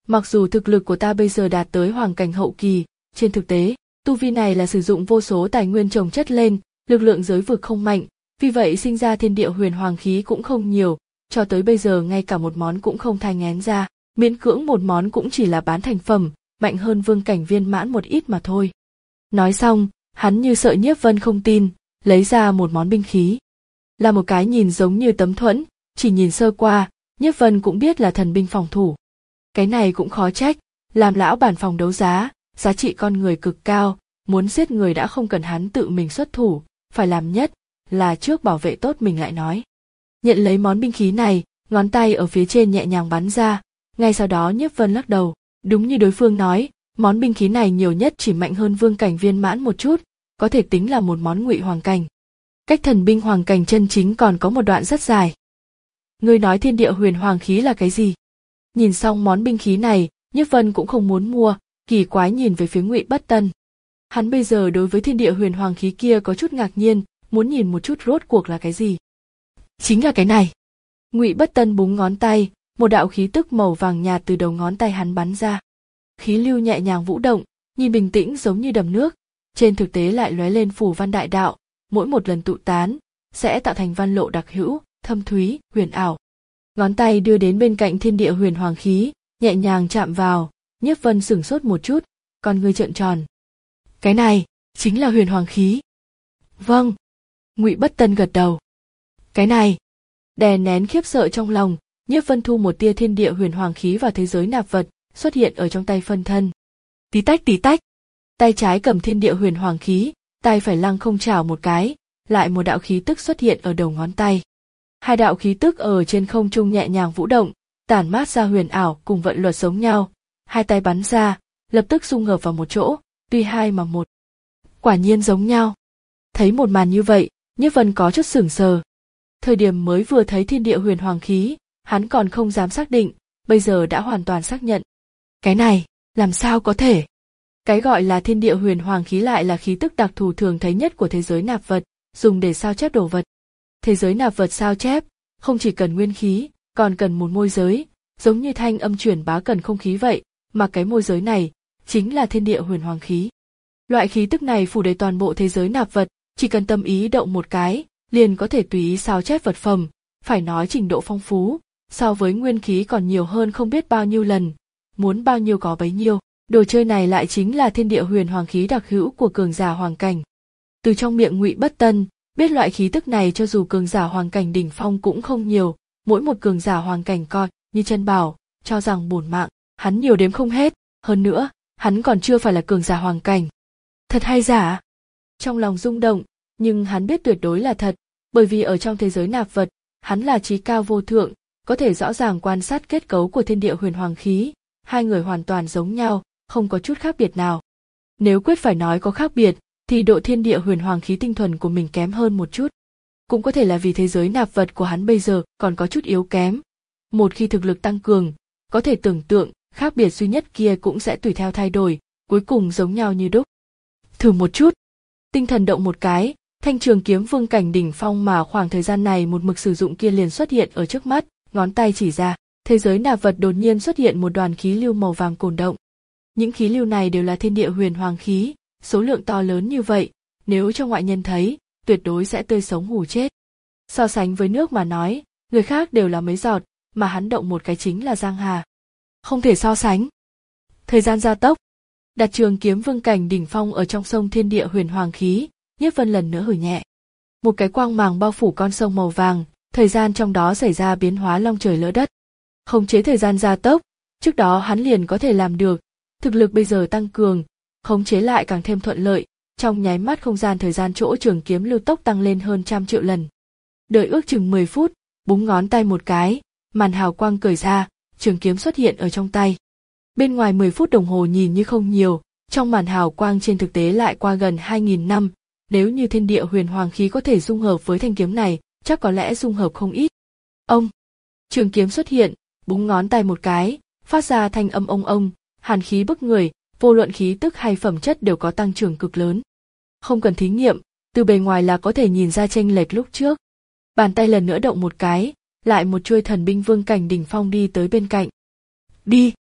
Mặc dù thực lực của ta bây giờ đạt tới hoàng cảnh hậu kỳ, trên thực tế, tu vi này là sử dụng vô số tài nguyên chồng chất lên, lực lượng giới vực không mạnh, vì vậy sinh ra thiên địa huyền hoàng khí cũng không nhiều, cho tới bây giờ ngay cả một món cũng không thai nghén ra, miễn cưỡng một món cũng chỉ là bán thành phẩm, mạnh hơn vương cảnh viên mãn một ít mà thôi. Nói xong, hắn như sợ Nhiếp Vân không tin, lấy ra một món binh khí. Là một cái nhìn giống như tấm thuẫn, chỉ nhìn sơ qua, Nhiếp Vân cũng biết là thần binh phòng thủ. Cái này cũng khó trách, làm lão bản phòng đấu giá, giá trị con người cực cao, muốn giết người đã không cần hắn tự mình xuất thủ, phải làm nhất là trước bảo vệ tốt mình lại nói. Nhận lấy món binh khí này, ngón tay ở phía trên nhẹ nhàng bắn ra, ngay sau đó Nhiếp Vân lắc đầu, đúng như đối phương nói, món binh khí này nhiều nhất chỉ mạnh hơn vương cảnh viên mãn một chút, có thể tính là một món ngụy hoàng cảnh. Cách thần binh hoàng cảnh chân chính còn có một đoạn rất dài. Ngươi nói thiên địa huyền hoàng khí là cái gì? Nhìn xong món binh khí này, Nhiếp Vân cũng không muốn mua, kỳ quái nhìn về phía Ngụy Bất Tân. Hắn bây giờ đối với thiên địa huyền hoàng khí kia có chút ngạc nhiên, muốn nhìn một chút rốt cuộc là cái gì. Chính là cái này. Ngụy Bất Tân búng ngón tay, một đạo khí tức màu vàng nhạt từ đầu ngón tay hắn bắn ra. Khí lưu nhẹ nhàng vũ động, nhìn bình tĩnh giống như đầm nước, trên thực tế lại lóe lên phù văn đại đạo, mỗi một lần tụ tán sẽ tạo thành văn lộ đặc hữu, thâm thúy, huyền ảo. Ngón tay đưa đến bên cạnh thiên địa huyền hoàng khí, nhẹ nhàng chạm vào, Nhiếp Vân sửng sốt một chút, con ngươi trợn tròn. Cái này chính là huyền hoàng khí. Vâng. Ngụy Bất Tân gật đầu. Cái này. Đè nén khiếp sợ trong lòng, Nhiếp Vân thu một tia thiên địa huyền hoàng khí vào thế giới nạp vật, xuất hiện ở trong tay phân thân. Tí tách tí tách. Tay trái cầm thiên địa huyền hoàng khí, tay phải lăng không chảo một cái, lại một đạo khí tức xuất hiện ở đầu ngón tay. Hai đạo khí tức ở trên không trung nhẹ nhàng vũ động, tản mát ra huyền ảo cùng vận luật giống nhau, hai tay bắn ra, lập tức xung hợp vào một chỗ, tuy hai mà một. Quả nhiên giống nhau. Thấy một màn như vậy, Nhiếp Vân có chút sửng sờ. Thời điểm mới vừa thấy thiên địa huyền hoàng khí, hắn còn không dám xác định, bây giờ đã hoàn toàn xác nhận. Cái này, làm sao có thể? Cái gọi là thiên địa huyền hoàng khí lại là khí tức đặc thù thường thấy nhất của thế giới nạp vật, dùng để sao chép đồ vật. Thế giới nạp vật sao chép, không chỉ cần nguyên khí, còn cần một môi giới, giống như thanh âm truyền bá cần không khí vậy, mà cái môi giới này chính là thiên địa huyền hoàng khí. Loại khí tức này phủ đầy toàn bộ thế giới nạp vật, chỉ cần tâm ý động một cái, liền có thể tùy ý sao chép vật phẩm, phải nói trình độ phong phú, so với nguyên khí còn nhiều hơn không biết bao nhiêu lần, muốn bao nhiêu có bấy nhiêu. Đồ chơi này lại chính là thiên địa huyền hoàng khí đặc hữu của cường giả hoàng cảnh. Từ trong miệng Ngụy Bất Tân, biết loại khí tức này cho dù cường giả hoàng cảnh đỉnh phong cũng không nhiều, mỗi một cường giả hoàng cảnh coi như chân bảo, cho rằng bổn mạng, hắn nhiều đếm không hết, hơn nữa, hắn còn chưa phải là cường giả hoàng cảnh. Thật hay giả? Trong lòng rung động, nhưng hắn biết tuyệt đối là thật, bởi vì ở trong thế giới nạp vật, hắn là trí cao vô thượng, có thể rõ ràng quan sát kết cấu của thiên địa huyền hoàng khí, hai người hoàn toàn giống nhau, không có chút khác biệt nào. Nếu quyết phải nói có khác biệt, thì độ thiên địa huyền hoàng khí tinh thuần của mình kém hơn một chút. Cũng có thể là vì thế giới nạp vật của hắn bây giờ còn có chút yếu kém. Một khi thực lực tăng cường, có thể tưởng tượng, khác biệt duy nhất kia cũng sẽ tùy theo thay đổi, cuối cùng giống nhau như đúc. Thử một chút. Tinh thần động một cái, thanh trường kiếm vương cảnh đỉnh phong mà khoảng thời gian này một mực sử dụng kia liền xuất hiện ở trước mắt, ngón tay chỉ ra, thế giới nạp vật đột nhiên xuất hiện một đoàn khí lưu màu vàng cồn động. Những khí lưu này đều là thiên địa huyền hoàng khí, số lượng to lớn như vậy, nếu cho ngoại nhân thấy, tuyệt đối sẽ tươi sống hù chết. So sánh với nước mà nói, người khác đều là mấy giọt, mà hắn động một cái chính là giang hà. Không thể so sánh. Thời gian gia tốc, đặt trường kiếm vương cảnh đỉnh phong ở trong sông thiên địa huyền hoàng khí, Nhiếp Vân lần nữa hử nhẹ. Một cái quang màng bao phủ con sông màu vàng, thời gian trong đó xảy ra biến hóa long trời lỡ đất. Khống chế thời gian gia tốc, trước đó hắn liền có thể làm được, thực lực bây giờ tăng cường, khống chế lại càng thêm thuận lợi, trong nháy mắt không gian thời gian chỗ trường kiếm lưu tốc tăng lên hơn trăm triệu lần. Đợi ước chừng mười phút, búng ngón tay một cái, màn hào quang cởi ra, trường kiếm xuất hiện ở trong tay. Bên ngoài mười phút đồng hồ nhìn như không nhiều, trong màn hào quang trên thực tế lại qua gần hai nghìn năm, nếu như thiên địa huyền hoàng khí có thể dung hợp với thanh kiếm này, chắc có lẽ dung hợp không ít. Ông, trường kiếm xuất hiện, búng ngón tay một cái, phát ra thanh âm ông ông, hàn khí bức người, vô luận khí tức hay phẩm chất đều có tăng trưởng cực lớn. Không cần thí nghiệm, từ bề ngoài là có thể nhìn ra chênh lệch lúc trước. Bàn tay lần nữa động một cái, lại một chuôi thần binh vương cảnh đỉnh phong đi tới bên cạnh. Đi!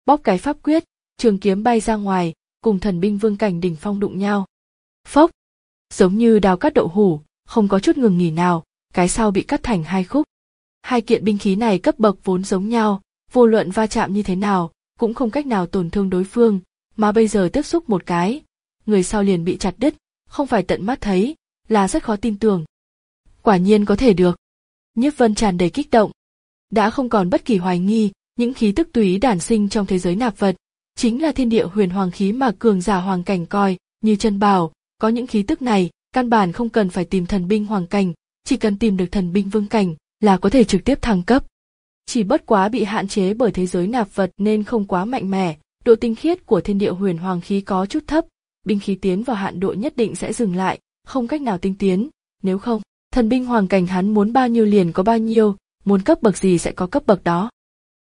bóp cái pháp quyết, trường kiếm bay ra ngoài, cùng thần binh vương cảnh đỉnh phong đụng nhau. Phốc, giống như đao cắt đậu hủ, không có chút ngừng nghỉ nào, cái sau bị cắt thành hai khúc. Hai kiện binh khí này cấp bậc vốn giống nhau, vô luận va chạm như thế nào, cũng không cách nào tổn thương đối phương, mà bây giờ tiếp xúc một cái, người sau liền bị chặt đứt, không phải tận mắt thấy, là rất khó tin tưởng. Quả nhiên có thể được. Nhiếp Vân tràn đầy kích động, đã không còn bất kỳ hoài nghi, những khí tức tùy ý đản sinh trong thế giới nạp vật, chính là thiên địa huyền hoàng khí mà cường giả hoàng cảnh coi như chân bảo. Có những khí tức này, căn bản không cần phải tìm thần binh hoàng cảnh, chỉ cần tìm được thần binh vương cảnh là có thể trực tiếp thăng cấp. Chỉ bất quá bị hạn chế bởi thế giới nạp vật nên không quá mạnh mẽ, độ tinh khiết của thiên địa huyền hoàng khí có chút thấp, binh khí tiến vào hạn độ nhất định sẽ dừng lại, không cách nào tinh tiến, nếu không, thần binh hoàng cảnh hắn muốn bao nhiêu liền có bao nhiêu, muốn cấp bậc gì sẽ có cấp bậc đó.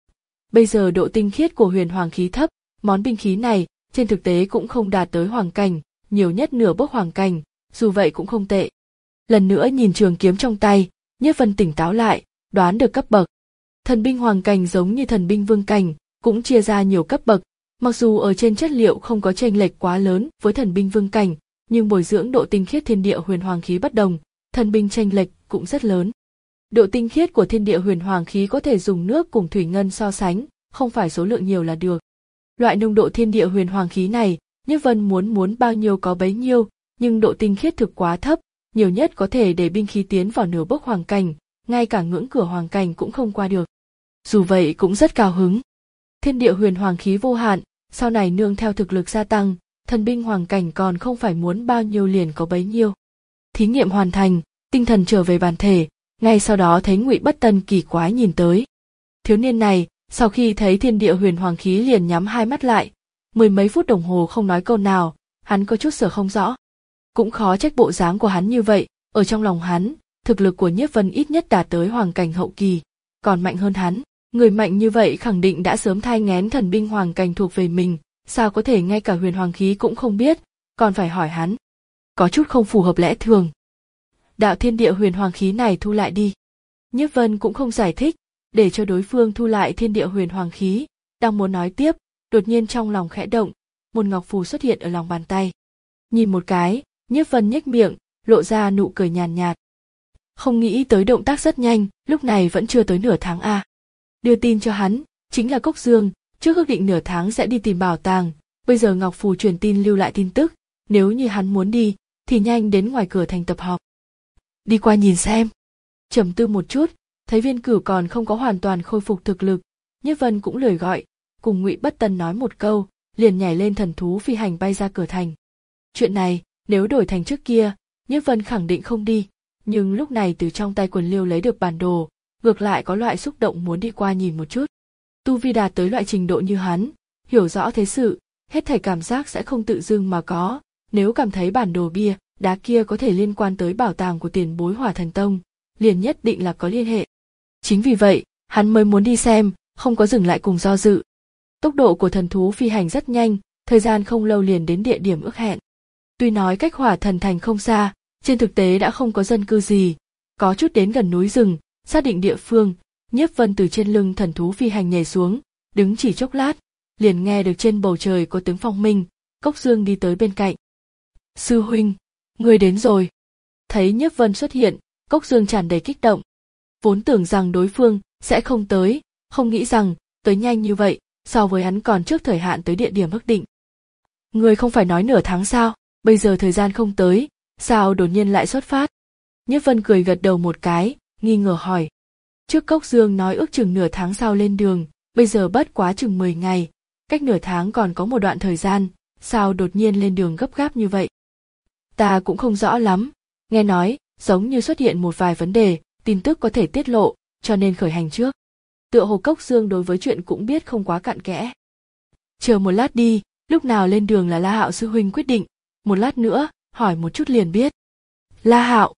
Bây giờ độ tinh khiết của huyền hoàng khí thấp, món binh khí này trên thực tế cũng không đạt tới hoàng cảnh, nhiều nhất nửa bước hoàng cảnh, dù vậy cũng không tệ. Lần nữa nhìn trường kiếm trong tay, Nhiếp Vân tỉnh táo lại, đoán được cấp bậc. Thần binh hoàng cảnh giống như thần binh vương cảnh, cũng chia ra nhiều cấp bậc, mặc dù ở trên chất liệu không có chênh lệch quá lớn với thần binh vương cảnh, nhưng bồi dưỡng độ tinh khiết thiên địa huyền hoàng khí bất đồng, thần binh chênh lệch cũng rất lớn. Độ tinh khiết của thiên địa huyền hoàng khí có thể dùng nước cùng thủy ngân so sánh, không phải số lượng nhiều là được. Loại nồng độ thiên địa huyền hoàng khí này, Nhiếp Vân muốn muốn bao nhiêu có bấy nhiêu, nhưng độ tinh khiết thực quá thấp, nhiều nhất có thể để binh khí tiến vào nửa bước hoàng cảnh, ngay cả ngưỡng cửa hoàng cảnh cũng không qua được. Dù vậy cũng rất cao hứng. Thiên địa huyền hoàng khí vô hạn, sau này nương theo thực lực gia tăng, thần binh hoàng cảnh còn không phải muốn bao nhiêu liền có bấy nhiêu. Thí nghiệm hoàn thành, tinh thần trở về bản thể, ngay sau đó thấy Ngụy Bất Tân kỳ quái nhìn tới. Thiếu niên này, sau khi thấy thiên địa huyền hoàng khí liền nhắm hai mắt lại, mười mấy phút đồng hồ không nói câu nào, hắn có chút sở không rõ. Cũng khó trách bộ dáng của hắn như vậy, ở trong lòng hắn, thực lực của Nhiếp Vân ít nhất đạt tới hoàng cảnh hậu kỳ, còn mạnh hơn hắn. Người mạnh như vậy khẳng định đã sớm thai nghén thần binh hoàng cảnh thuộc về mình, sao có thể ngay cả huyền hoàng khí cũng không biết, còn phải hỏi hắn. Có chút không phù hợp lẽ thường. Đạo thiên địa huyền hoàng khí này thu lại đi. Nhiếp Vân cũng không giải thích, để cho đối phương thu lại thiên địa huyền hoàng khí, đang muốn nói tiếp, đột nhiên trong lòng khẽ động, một ngọc phù xuất hiện ở lòng bàn tay. Nhìn một cái, Nhiếp Vân nhếch miệng, lộ ra nụ cười nhàn nhạt. Không nghĩ tới động tác rất nhanh, lúc này vẫn chưa tới nửa tháng a. À. Đưa tin cho hắn, chính là Cốc Dương, trước ước định nửa tháng sẽ đi tìm bảo tàng, bây giờ ngọc phù truyền tin lưu lại tin tức, nếu như hắn muốn đi, thì nhanh đến ngoài cửa thành tập họp. Đi qua nhìn xem. Trầm tư một chút, thấy Viên Cửu còn không có hoàn toàn khôi phục thực lực, Nhiếp Vân cũng lười gọi, cùng Ngụy Bất Tân nói một câu, liền nhảy lên thần thú phi hành bay ra cửa thành. Chuyện này, nếu đổi thành trước kia, Nhiếp Vân khẳng định không đi, nhưng lúc này từ trong tay Quần Liêu lấy được bản đồ, ngược lại có loại xúc động muốn đi qua nhìn một chút. Tu vi đạt tới loại trình độ như hắn, hiểu rõ thế sự, hết thảy cảm giác sẽ không tự dưng mà có, nếu cảm thấy bản đồ bia, đá kia có thể liên quan tới bảo tàng của tiền bối Hỏa Thần Tông, liền nhất định là có liên hệ. Chính vì vậy, hắn mới muốn đi xem, không có dừng lại cùng do dự. Tốc độ của thần thú phi hành rất nhanh, thời gian không lâu liền đến địa điểm ước hẹn. Tuy nói cách Hỏa Thần Thành không xa, trên thực tế đã không có dân cư gì, có chút đến gần núi rừng, xác định địa phương, Nhiếp Vân từ trên lưng thần thú phi hành nhảy xuống, đứng chỉ chốc lát, liền nghe được trên bầu trời có tiếng phong minh, Cốc Dương đi tới bên cạnh. Sư huynh, ngươi đến rồi. Thấy Nhiếp Vân xuất hiện, Cốc Dương tràn đầy kích động. Vốn tưởng rằng đối phương sẽ không tới, không nghĩ rằng tới nhanh như vậy, so với hắn còn trước thời hạn tới địa điểm ước định. Ngươi không phải nói nửa tháng sao, bây giờ thời gian không tới, sao đột nhiên lại xuất phát? Nhiếp Vân cười gật đầu một cái, nghi ngờ hỏi. Trước Cốc Dương nói ước chừng nửa tháng sau lên đường, bây giờ bất quá chừng mười ngày, cách nửa tháng còn có một đoạn thời gian, sao đột nhiên lên đường gấp gáp như vậy? Ta cũng không rõ lắm, nghe nói, giống như xuất hiện một vài vấn đề, tin tức có thể tiết lộ, cho nên khởi hành trước. Tựa hồ Cốc Dương đối với chuyện cũng biết không quá cặn kẽ. Chờ một lát đi, lúc nào lên đường là La Hạo sư huynh quyết định, một lát nữa, hỏi một chút liền biết. La Hạo.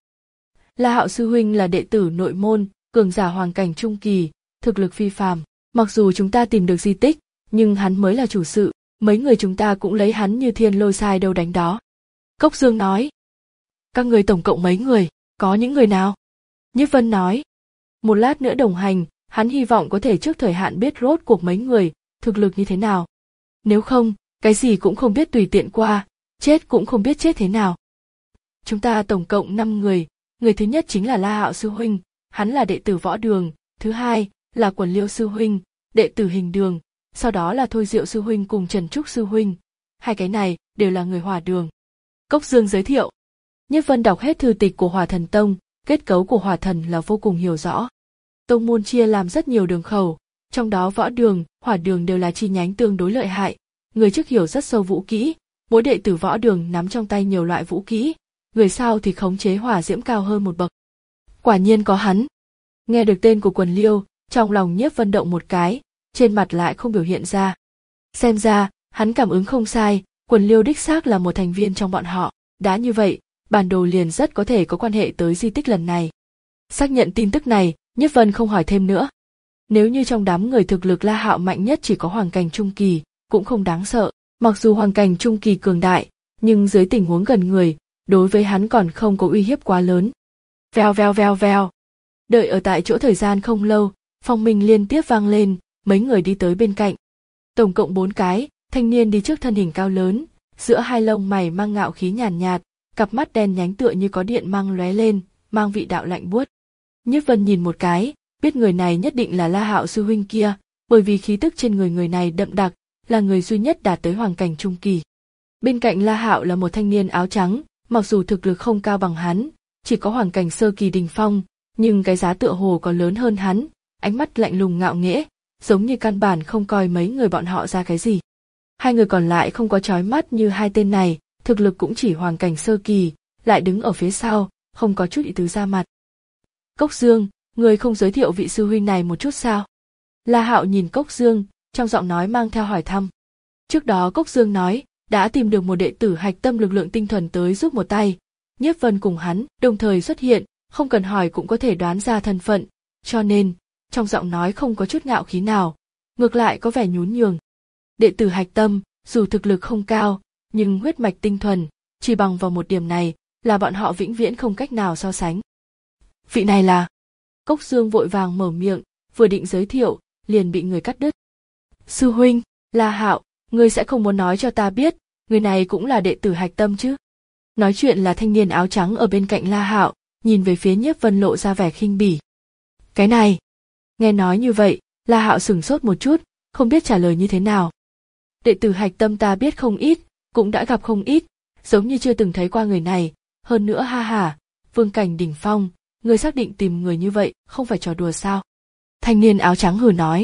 La Hạo sư huynh là đệ tử nội môn, cường giả hoàng cảnh trung kỳ, thực lực phi phàm. Mặc dù chúng ta tìm được di tích, nhưng hắn mới là chủ sự, mấy người chúng ta cũng lấy hắn như thiên lôi sai đâu đánh đó. Cốc Dương nói. Các người tổng cộng mấy người, có những người nào? Nhiếp Vân nói. Một lát nữa đồng hành, hắn hy vọng có thể trước thời hạn biết rốt cuộc mấy người, thực lực như thế nào. Nếu không, cái gì cũng không biết tùy tiện qua, chết cũng không biết chết thế nào. Chúng ta tổng cộng năm người, người thứ nhất chính là La Hạo sư huynh, hắn là đệ tử Võ Đường, thứ hai là Quần Liêu sư huynh, đệ tử Hình Đường, sau đó là Thôi Diệu sư huynh cùng Trần Trúc sư huynh, hai cái này đều là người Hỏa Đường. Cốc Dương giới thiệu. Nhiếp Vân đọc hết thư tịch của Hỏa Thần Tông, kết cấu của Hỏa Thần là vô cùng hiểu rõ. Tông môn chia làm rất nhiều đường khẩu, trong đó Võ Đường, Hỏa Đường đều là chi nhánh tương đối lợi hại, người trước hiểu rất sâu vũ kỹ, mỗi đệ tử Võ Đường nắm trong tay nhiều loại vũ kỹ, người sau thì khống chế hỏa diễm cao hơn một bậc. Quả nhiên có hắn. Nghe được tên của Quần Liêu, trong lòng Nhiếp Vân động một cái, trên mặt lại không biểu hiện ra. Xem ra, hắn cảm ứng không sai, Quần Liêu đích xác là một thành viên trong bọn họ, đã như vậy, bản đồ liền rất có thể có quan hệ tới di tích lần này. Xác nhận tin tức này, Nhiếp Vân không hỏi thêm nữa. Nếu như trong đám người thực lực La Hạo mạnh nhất chỉ có Hoàng Cảnh Trung Kỳ, cũng không đáng sợ, mặc dù Hoàng Cảnh Trung Kỳ cường đại, nhưng dưới tình huống gần người, đối với hắn còn không có uy hiếp quá lớn. Vèo vèo vèo vèo. Đợi ở tại chỗ thời gian không lâu, phong minh liên tiếp vang lên, mấy người đi tới bên cạnh. Tổng cộng bốn cái, thanh niên đi trước thân hình cao lớn, giữa hai lông mày mang ngạo khí nhàn nhạt, cặp mắt đen nhánh tựa như có điện mang lóe lên, mang vị đạo lạnh buốt. Nhiếp Vân nhìn một cái, biết người này nhất định là La Hạo sư huynh kia, bởi vì khí tức trên người người này đậm đặc, là người duy nhất đạt tới Hoàng Cảnh Trung Kỳ. Bên cạnh La Hạo là một thanh niên áo trắng, mặc dù thực lực không cao bằng hắn, chỉ có Hoàng Cảnh sơ kỳ đỉnh phong, nhưng cái giá tựa hồ còn lớn hơn hắn, ánh mắt lạnh lùng ngạo nghễ, giống như căn bản không coi mấy người bọn họ ra cái gì. Hai người còn lại không có chói mắt như hai tên này, thực lực cũng chỉ Hoàng Cảnh sơ kỳ, lại đứng ở phía sau, không có chút ý tứ ra mặt. Cốc Dương, người không giới thiệu vị sư huynh này một chút sao? La Hạo nhìn Cốc Dương, trong giọng nói mang theo hỏi thăm. Trước đó Cốc Dương nói, đã tìm được một đệ tử hạch tâm lực lượng tinh thuần tới giúp một tay. Nhiếp Vân cùng hắn đồng thời xuất hiện, không cần hỏi cũng có thể đoán ra thân phận, cho nên, trong giọng nói không có chút ngạo khí nào, ngược lại có vẻ nhún nhường. Đệ tử hạch tâm, dù thực lực không cao, nhưng huyết mạch tinh thuần, chỉ bằng vào một điểm này, là bọn họ vĩnh viễn không cách nào so sánh. Vị này là... Cốc Dương vội vàng mở miệng, vừa định giới thiệu, liền bị người cắt đứt. Sư huynh, La Hạo, ngươi sẽ không muốn nói cho ta biết, người này cũng là đệ tử hạch tâm chứ? Nói chuyện là thanh niên áo trắng ở bên cạnh La Hạo, nhìn về phía Nhiếp Vân lộ ra vẻ khinh bỉ. Cái này, nghe nói như vậy, La Hạo sửng sốt một chút, không biết trả lời như thế nào. Đệ tử hạch tâm ta biết không ít, cũng đã gặp không ít, giống như chưa từng thấy qua người này, hơn nữa ha ha, Vương Cảnh đỉnh phong, ngươi xác định tìm người như vậy, không phải trò đùa sao? Thanh niên áo trắng hừ nói.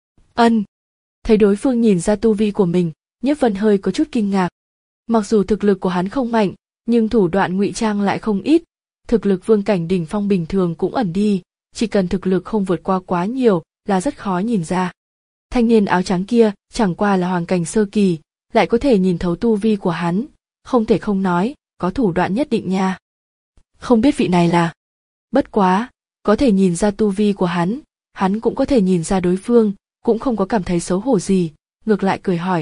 Ân. Thấy đối phương nhìn ra tu vi của mình, Nhiếp Vân hơi có chút kinh ngạc. Mặc dù thực lực của hắn không mạnh, nhưng thủ đoạn ngụy trang lại không ít, thực lực Vương Cảnh đỉnh phong bình thường cũng ẩn đi, chỉ cần thực lực không vượt qua quá nhiều là rất khó nhìn ra. Thanh niên áo trắng kia chẳng qua là Hoàng Cảnh sơ kỳ, lại có thể nhìn thấu tu vi của hắn, không thể không nói, có thủ đoạn nhất định nha. Không biết vị này là... Bất quá, có thể nhìn ra tu vi của hắn, hắn cũng có thể nhìn ra đối phương, cũng không có cảm thấy xấu hổ gì, ngược lại cười hỏi.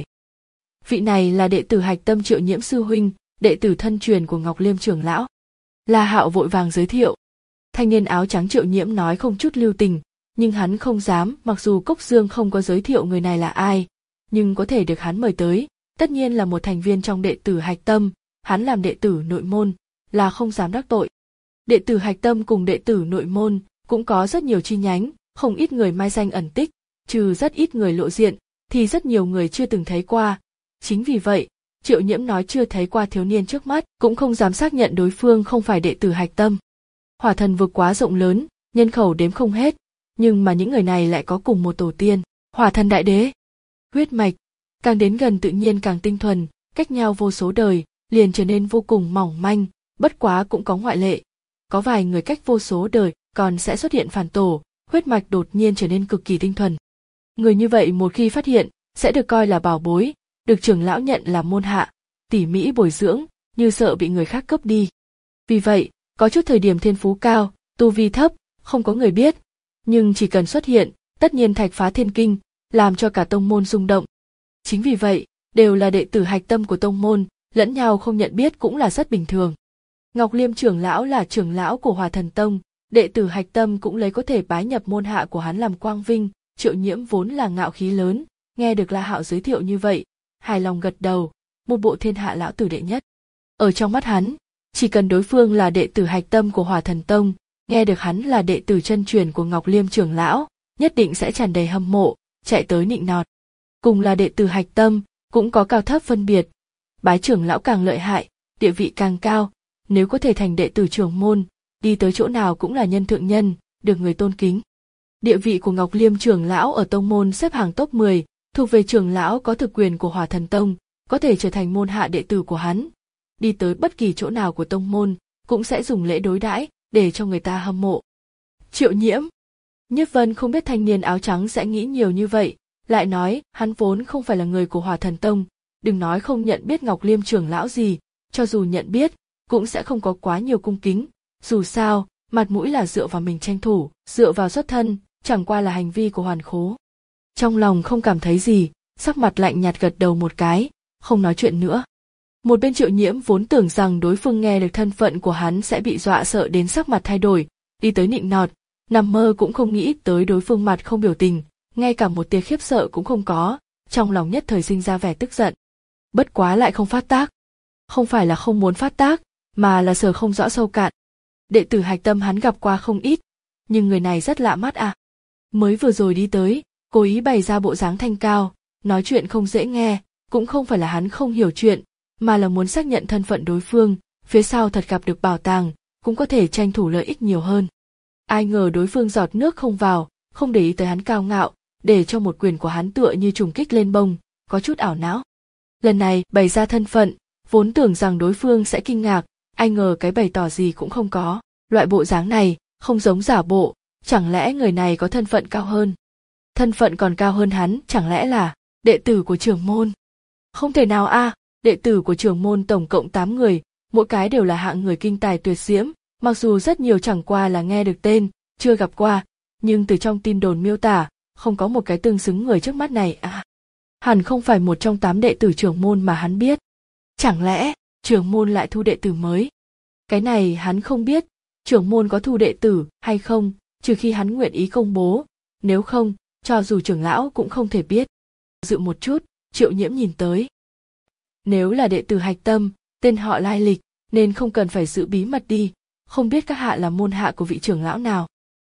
Vị này là đệ tử hạch tâm Triệu Nhiễm sư huynh, đệ tử thân truyền của Ngọc Liêm trưởng lão. La Hạo vội vàng giới thiệu. Thanh niên áo trắng Triệu Nhiễm nói không chút lưu tình, nhưng hắn không dám, mặc dù Cốc Dương không có giới thiệu người này là ai, nhưng có thể được hắn mời tới, tất nhiên là một thành viên trong đệ tử hạch tâm, hắn làm đệ tử nội môn, là không dám đắc tội. Đệ tử hạch tâm cùng đệ tử nội môn cũng có rất nhiều chi nhánh, không ít người mai danh ẩn tích, trừ rất ít người lộ diện, thì rất nhiều người chưa từng thấy qua. Chính vì vậy, Triệu Nhiễm nói chưa thấy qua thiếu niên trước mắt, cũng không dám xác nhận đối phương không phải đệ tử hạch tâm. Hỏa Thần vực quá rộng lớn, nhân khẩu đếm không hết, nhưng mà những người này lại có cùng một tổ tiên, Hỏa Thần đại đế. Huyết mạch, càng đến gần tự nhiên càng tinh thuần, cách nhau vô số đời, liền trở nên vô cùng mỏng manh, bất quá cũng có ngoại lệ. Có vài người cách vô số đời còn sẽ xuất hiện phản tổ, huyết mạch đột nhiên trở nên cực kỳ tinh thuần. Người như vậy một khi phát hiện, sẽ được coi là bảo bối, được trưởng lão nhận làm môn hạ, tỉ mỉ bồi dưỡng, như sợ bị người khác cướp đi. Vì vậy, có chút thời điểm thiên phú cao, tu vi thấp, không có người biết, nhưng chỉ cần xuất hiện, tất nhiên thạch phá thiên kinh, làm cho cả tông môn rung động. Chính vì vậy, đều là đệ tử hạch tâm của tông môn, lẫn nhau không nhận biết cũng là rất bình thường. Ngọc Liêm trưởng lão là trưởng lão của Hỏa Thần Tông, đệ tử hạch tâm cũng lấy có thể bái nhập môn hạ của hắn làm quang vinh. Triệu Nhiễm vốn là ngạo khí lớn, Nghe được La Hạo giới thiệu như vậy, hài lòng gật đầu, một bộ thiên hạ lão tử đệ nhất. Ở trong mắt hắn, chỉ cần đối phương là đệ tử hạch tâm của Hỏa Thần Tông, nghe được hắn là đệ tử chân truyền của Ngọc Liêm trưởng lão, nhất định sẽ tràn đầy hâm mộ, chạy tới nịnh nọt. Cùng là đệ tử hạch tâm, cũng có cao thấp phân biệt. Bái trưởng lão càng lợi hại, địa vị càng cao, nếu có thể thành đệ tử trưởng môn, đi tới chỗ nào cũng là nhân thượng nhân, được người tôn kính. Địa vị của Ngọc Liêm trưởng lão ở tông môn xếp hàng top mười, thuộc về trưởng lão có thực quyền của Hỏa Thần Tông, có thể trở thành môn hạ đệ tử của hắn. Đi tới bất kỳ chỗ nào của tông môn, cũng sẽ dùng lễ đối đãi để cho người ta hâm mộ. Triệu Nhiễm. Nhiếp Vân không biết thanh niên áo trắng sẽ nghĩ nhiều như vậy, lại nói hắn vốn không phải là người của Hỏa Thần Tông, đừng nói không nhận biết Ngọc Liêm trưởng lão gì, cho dù nhận biết, cũng sẽ không có quá nhiều cung kính, dù sao, mặt mũi là dựa vào mình tranh thủ, dựa vào xuất thân, chẳng qua là hành vi của hoàn khố. Trong lòng không cảm thấy gì, sắc mặt lạnh nhạt gật đầu một cái, không nói chuyện nữa. Một bên Triệu Nhiễm vốn tưởng rằng đối phương nghe được thân phận của hắn sẽ bị dọa sợ đến sắc mặt thay đổi, đi tới nịnh nọt, nằm mơ cũng không nghĩ tới đối phương mặt không biểu tình, ngay cả một tia khiếp sợ cũng không có, trong lòng nhất thời sinh ra vẻ tức giận. Bất quá lại không phát tác. Không phải là không muốn phát tác, mà là sờ không rõ sâu cạn. Đệ tử hạch tâm hắn gặp qua không ít, nhưng người này rất lạ mắt à. Mới vừa rồi đi tới, cố ý bày ra bộ dáng thanh cao, nói chuyện không dễ nghe, cũng không phải là hắn không hiểu chuyện, mà là muốn xác nhận thân phận đối phương, phía sau thật gặp được bảo tàng, cũng có thể tranh thủ lợi ích nhiều hơn. Ai ngờ đối phương giọt nước không vào, không để ý tới hắn cao ngạo, để cho một quyền của hắn tựa như trùng kích lên bông, có chút ảo não. Lần này bày ra thân phận, vốn tưởng rằng đối phương sẽ kinh ngạc, ai ngờ cái bày tỏ gì cũng không có, loại bộ dáng này, không giống giả bộ, chẳng lẽ người này có thân phận cao hơn? Thân phận còn cao hơn hắn, chẳng lẽ là đệ tử của trưởng môn? Không thể nào a, à, đệ tử của trưởng môn tổng cộng tám người, mỗi cái đều là hạng người kinh tài tuyệt diễm, mặc dù rất nhiều chẳng qua là nghe được tên, chưa gặp qua, nhưng từ trong tin đồn miêu tả, không có một cái tương xứng người trước mắt này à. Hẳn không phải một trong tám đệ tử trưởng môn mà hắn biết. Chẳng lẽ, trưởng môn lại thu đệ tử mới? Cái này hắn không biết, trưởng môn có thu đệ tử hay không, trừ khi hắn nguyện ý công bố, nếu không, cho dù trưởng lão cũng không thể biết. Dự một chút, Triệu Nhiễm nhìn tới. Nếu là đệ tử hạch tâm, tên họ lai lịch, nên không cần phải giữ bí mật đi, không biết các hạ là môn hạ của vị trưởng lão nào.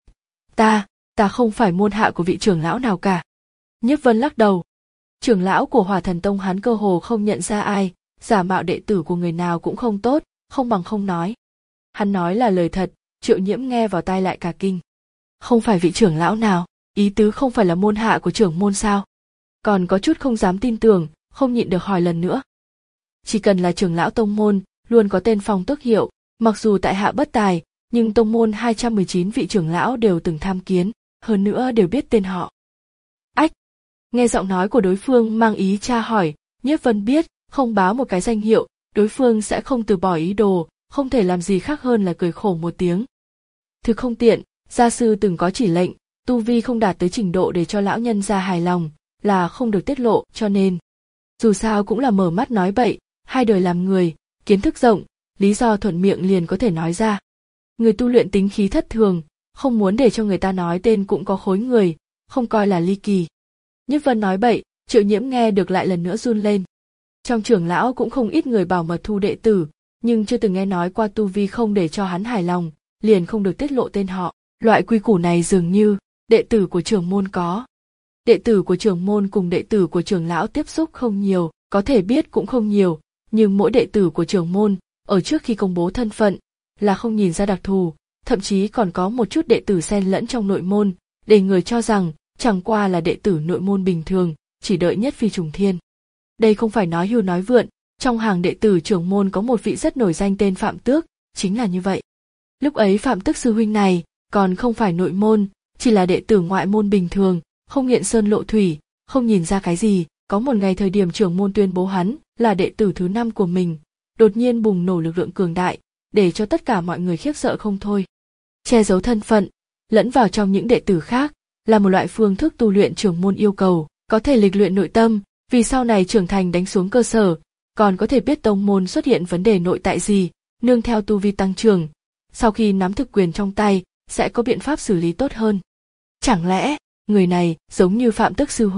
Ta, ta không phải môn hạ của vị trưởng lão nào cả. Nhiếp Vân lắc đầu. Trưởng lão của Hỏa Thần Tông hắn cơ hồ không nhận ra ai, giả mạo đệ tử của người nào cũng không tốt, không bằng không nói. Hắn nói là lời thật, Triệu Nhiễm nghe vào tai lại cả kinh. Không phải vị trưởng lão nào, ý tứ không phải là môn hạ của trưởng môn sao? Còn có chút không dám tin tưởng, không nhịn được hỏi lần nữa. Chỉ cần là trưởng lão tông môn, luôn có tên phong tước hiệu, mặc dù tại hạ bất tài, nhưng tông môn hai trăm mười chín vị trưởng lão đều từng tham kiến, hơn nữa đều biết tên họ. Ách! Nghe giọng nói của đối phương mang ý tra hỏi, Nhiếp Vân biết, không báo một cái danh hiệu, đối phương sẽ không từ bỏ ý đồ, không thể làm gì khác hơn là cười khổ một tiếng. Thực không tiện, gia sư từng có chỉ lệnh, tu vi không đạt tới trình độ để cho lão nhân gia hài lòng, là không được tiết lộ, cho nên. Dù sao cũng là mở mắt nói bậy, hai đời làm người, kiến thức rộng, lý do thuận miệng liền có thể nói ra. Người tu luyện tính khí thất thường, không muốn để cho người ta nói tên cũng có khối người, không coi là ly kỳ. Nhiếp Vân nói bậy, Triệu Nhiễm nghe được lại lần nữa run lên. Trong trưởng lão cũng không ít người bảo mật thu đệ tử, nhưng chưa từng nghe nói qua tu vi không để cho hắn hài lòng, liền không được tiết lộ tên họ. Loại quy củ này dường như, đệ tử của trưởng môn có. Đệ tử của trưởng môn cùng đệ tử của trưởng lão tiếp xúc không nhiều, có thể biết cũng không nhiều, nhưng mỗi đệ tử của trưởng môn, ở trước khi công bố thân phận, là không nhìn ra đặc thù, thậm chí còn có một chút đệ tử xen lẫn trong nội môn, để người cho rằng, chẳng qua là đệ tử nội môn bình thường, chỉ đợi nhất phi trùng thiên. Đây không phải nói hưu nói vượn, trong hàng đệ tử trưởng môn có một vị rất nổi danh tên Phạm Tước, chính là như vậy. Lúc ấy Phạm Tước sư huynh này, còn không phải nội môn, chỉ là đệ tử ngoại môn bình thường, không nghiện sơn lộ thủy, không nhìn ra cái gì, có một ngày thời điểm trưởng môn tuyên bố hắn là đệ tử thứ năm của mình, đột nhiên bùng nổ lực lượng cường đại, để cho tất cả mọi người khiếp sợ không thôi. Che giấu thân phận, lẫn vào trong những đệ tử khác, là một loại phương thức tu luyện trưởng môn yêu cầu, có thể lịch luyện nội tâm, vì sau này trưởng thành đánh xuống cơ sở, còn có thể biết tông môn xuất hiện vấn đề nội tại gì, nương theo tu vi tăng trưởng, sau khi nắm thực quyền trong tay, sẽ có biện pháp xử lý tốt hơn. Chẳng lẽ, người này giống như Phạm Tước sư huynh,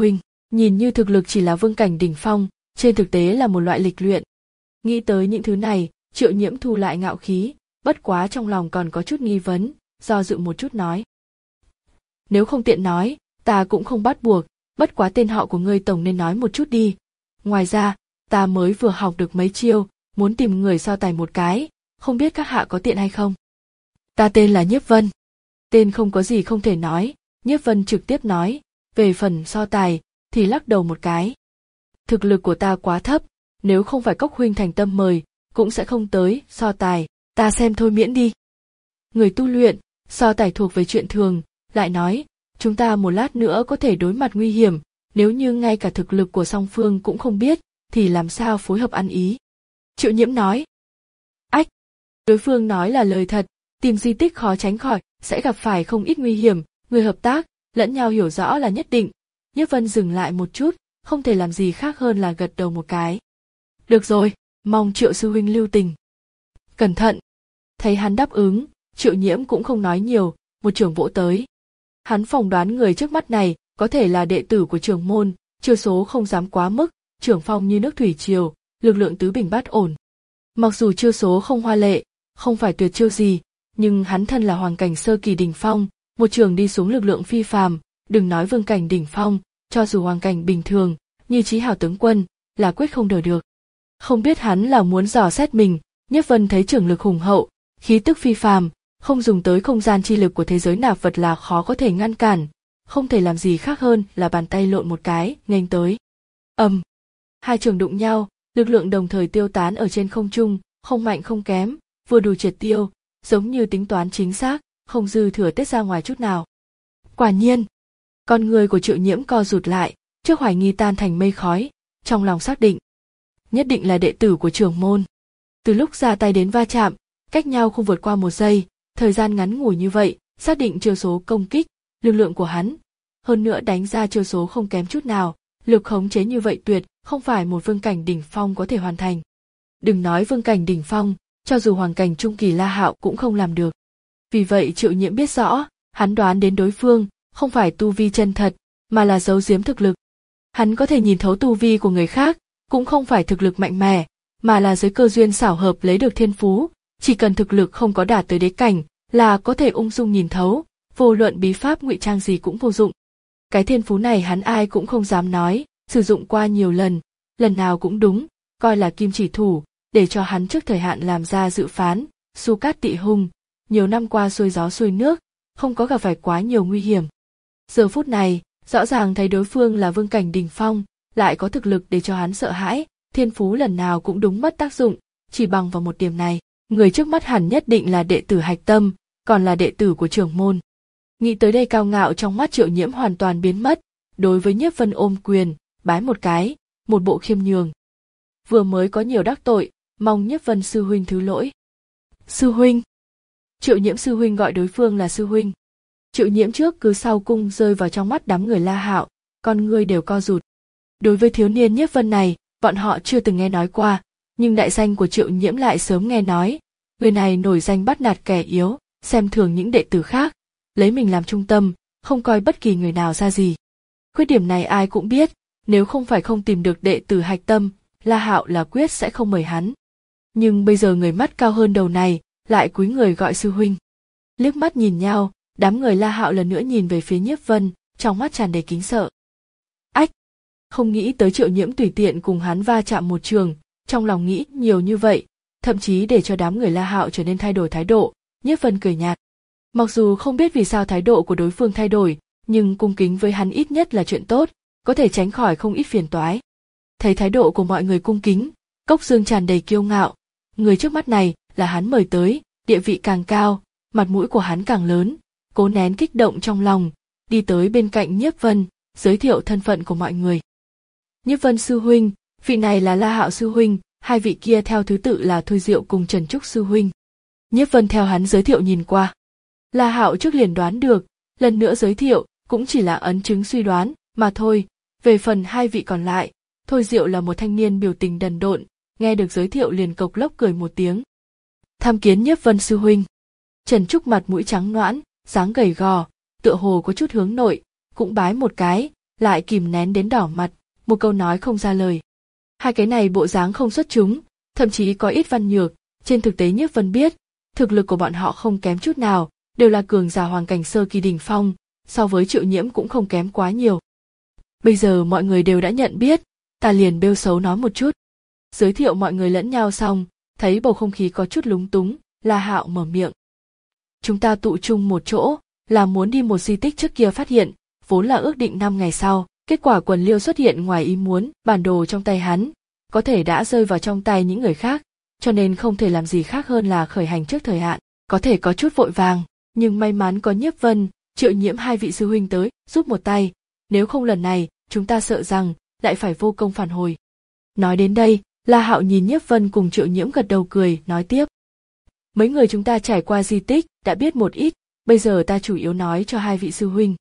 Nhìn như thực lực chỉ là vương cảnh đỉnh phong, trên thực tế là một loại lịch luyện. Nghĩ tới những thứ này, Triệu Nhiễm thu lại ngạo khí, bất quá trong lòng còn có chút nghi vấn, do dự một chút nói. Nếu không tiện nói, ta cũng không bắt buộc, bất quá tên họ của ngươi tổng nên nói một chút đi. Ngoài ra, ta mới vừa học được mấy chiêu, muốn tìm người so tài một cái, không biết các hạ có tiện hay không. Ta tên là Nhiếp Vân. Tên không có gì không thể nói, Nhiếp Vân trực tiếp nói, về phần so tài, thì lắc đầu một cái. Thực lực của ta quá thấp, nếu không phải Cốc huynh thành tâm mời, cũng sẽ không tới so tài, ta xem thôi miễn đi. Người tu luyện, so tài thuộc về chuyện thường, lại nói, chúng ta một lát nữa có thể đối mặt nguy hiểm, nếu như ngay cả thực lực của song phương cũng không biết, thì làm sao phối hợp ăn ý. Triệu Nhiễm nói. Ách, đối phương nói là lời thật, tìm di tích khó tránh khỏi, sẽ gặp phải không ít nguy hiểm, người hợp tác, lẫn nhau hiểu rõ là nhất định. Nhiếp Vân dừng lại một chút, không thể làm gì khác hơn là gật đầu một cái. Được rồi, mong Triệu sư huynh lưu tình. Cẩn thận. Thấy hắn đáp ứng, Triệu Nhiễm cũng không nói nhiều, một chưởng vỗ tới. Hắn phỏng đoán người trước mắt này có thể là đệ tử của trưởng môn, chiêu số không dám quá mức, trưởng phong như nước thủy triều, lực lượng tứ bình bát ổn. Mặc dù chiêu số không hoa lệ, không phải tuyệt chiêu gì, nhưng hắn thân là hoàng cảnh sơ kỳ đỉnh phong, một trường đi xuống lực lượng phi phàm, đừng nói vương cảnh đỉnh phong, cho dù hoàng cảnh bình thường, như Chí Hào tướng quân, là quyết không đỡ được. Không biết hắn là muốn dò xét mình, Nhiếp Vân thấy trưởng lực hùng hậu, khí tức phi phàm, không dùng tới không gian chi lực của thế giới nạp vật là khó có thể ngăn cản, không thể làm gì khác hơn là bàn tay lộn một cái, nghênh tới. Ầm, um, hai trường đụng nhau, lực lượng đồng thời tiêu tán ở trên không trung, không mạnh không kém, vừa đủ triệt tiêu, giống như tính toán chính xác, không dư thừa tiết ra ngoài chút nào. Quả nhiên, con người của Triệu Nhiễm co rụt lại, trước hoài nghi tan thành mây khói, trong lòng xác định, nhất định là đệ tử của trưởng môn. Từ lúc ra tay đến va chạm, cách nhau không vượt qua một giây, thời gian ngắn ngủi như vậy, xác định chiêu số công kích, lực lượng của hắn, hơn nữa đánh ra chiêu số không kém chút nào, lực khống chế như vậy tuyệt, không phải một vương cảnh đỉnh phong có thể hoàn thành. Đừng nói vương cảnh đỉnh phong, cho dù hoàng cảnh trung kỳ La Hạo cũng không làm được. Vì vậy Triệu Nhiễm biết rõ, hắn đoán đến đối phương, không phải tu vi chân thật, mà là giấu giếm thực lực. Hắn có thể nhìn thấu tu vi của người khác, cũng không phải thực lực mạnh mẽ, mà là dưới cơ duyên xảo hợp lấy được thiên phú, chỉ cần thực lực không có đạt tới đế cảnh, là có thể ung dung nhìn thấu, vô luận bí pháp ngụy trang gì cũng vô dụng. Cái thiên phú này hắn ai cũng không dám nói, sử dụng qua nhiều lần, lần nào cũng đúng, coi là kim chỉ thủ, để cho hắn trước thời hạn làm ra dự phán, Su Cát Tị Hung, nhiều năm qua xuôi gió xuôi nước, không có gặp phải quá nhiều nguy hiểm. Giờ phút này, rõ ràng thấy đối phương là vương cảnh đỉnh phong, lại có thực lực để cho hắn sợ hãi, thiên phú lần nào cũng đúng mất tác dụng, chỉ bằng vào một điểm này, người trước mắt hẳn nhất định là đệ tử hạch tâm, còn là đệ tử của trưởng môn. Nghĩ tới đây cao ngạo trong mắt Triệu Nhiễm hoàn toàn biến mất, đối với Nhiếp Vân ôm quyền, bái một cái, một bộ khiêm nhường. Vừa mới có nhiều đắc tội, mong Nhiếp Vân sư huynh thứ lỗi. Sư huynh. Triệu Nhiễm sư huynh gọi đối phương là sư huynh. Triệu Nhiễm trước cứ sau cung rơi vào trong mắt đám người La Hạo, con người đều co rụt. Đối với thiếu niên Nhiếp Vân này, bọn họ chưa từng nghe nói qua, nhưng đại danh của Triệu Nhiễm lại sớm nghe nói. Người này nổi danh bắt nạt kẻ yếu, xem thường những đệ tử khác, lấy mình làm trung tâm, không coi bất kỳ người nào ra gì. Khuyết điểm này ai cũng biết, nếu không phải không tìm được đệ tử hạch tâm, La Hạo là quyết sẽ không mời hắn. Nhưng bây giờ người mắt cao hơn đầu này, lại cúi người gọi sư huynh. Liếc mắt nhìn nhau, đám người La Hạo lần nữa nhìn về phía Nhiếp Vân, trong mắt tràn đầy kính sợ. Ách! Không nghĩ tới Triệu Nhiễm tùy tiện cùng hắn va chạm một trường, trong lòng nghĩ nhiều như vậy, thậm chí để cho đám người La Hạo trở nên thay đổi thái độ. Nhiếp Vân cười nhạt. Mặc dù không biết vì sao thái độ của đối phương thay đổi, nhưng cung kính với hắn ít nhất là chuyện tốt, có thể tránh khỏi không ít phiền toái. Thấy thái độ của mọi người cung kính, Cốc Dương tràn đầy kiêu ngạo. Người trước mắt này là hắn mời tới, địa vị càng cao, mặt mũi của hắn càng lớn, cố nén kích động trong lòng, đi tới bên cạnh Nhiếp Vân, giới thiệu thân phận của mọi người. Nhiếp Vân sư huynh, vị này là La Hạo sư huynh, hai vị kia theo thứ tự là Thôi Diệu cùng Trần Trúc sư huynh. Nhiếp Vân theo hắn giới thiệu nhìn qua. La Hạo trước liền đoán được, lần nữa giới thiệu cũng chỉ là ấn chứng suy đoán mà thôi. Về phần hai vị còn lại, Thôi Diệu là một thanh niên biểu tình đần độn, nghe được giới thiệu liền cộc lốc cười một tiếng. Tham kiến Nhiếp Vân sư huynh. Trần Trúc mặt mũi trắng nõn, dáng gầy gò, tựa hồ có chút hướng nội, cũng bái một cái, lại kìm nén đến đỏ mặt, một câu nói không ra lời. Hai cái này bộ dáng không xuất chúng, thậm chí có ít văn nhược, trên thực tế Nhiếp Vân biết, thực lực của bọn họ không kém chút nào, đều là cường giả hoàng cảnh sơ kỳ đỉnh phong, so với Triệu Nhiễm cũng không kém quá nhiều. Bây giờ mọi người đều đã nhận biết, ta liền bêu xấu nói một chút. Giới thiệu mọi người lẫn nhau xong, thấy bầu không khí có chút lúng túng, La Hạo mở miệng. Chúng ta tụ chung một chỗ, là muốn đi một di tích trước kia phát hiện, vốn là ước định năm ngày sau, kết quả Quần Liêu xuất hiện ngoài ý muốn, bản đồ trong tay hắn, có thể đã rơi vào trong tay những người khác, cho nên không thể làm gì khác hơn là khởi hành trước thời hạn, có thể có chút vội vàng, nhưng may mắn có Nhiếp Vân, Triệu Nhiễm hai vị sư huynh tới, giúp một tay, nếu không lần này, chúng ta sợ rằng, lại phải vô công phản hồi. Nói đến đây, La Hạo nhìn Nhiếp Vân cùng Triệu Nhiễm gật đầu cười, nói tiếp. Mấy người chúng ta trải qua di tích, đã biết một ít, bây giờ ta chủ yếu nói cho hai vị sư huynh.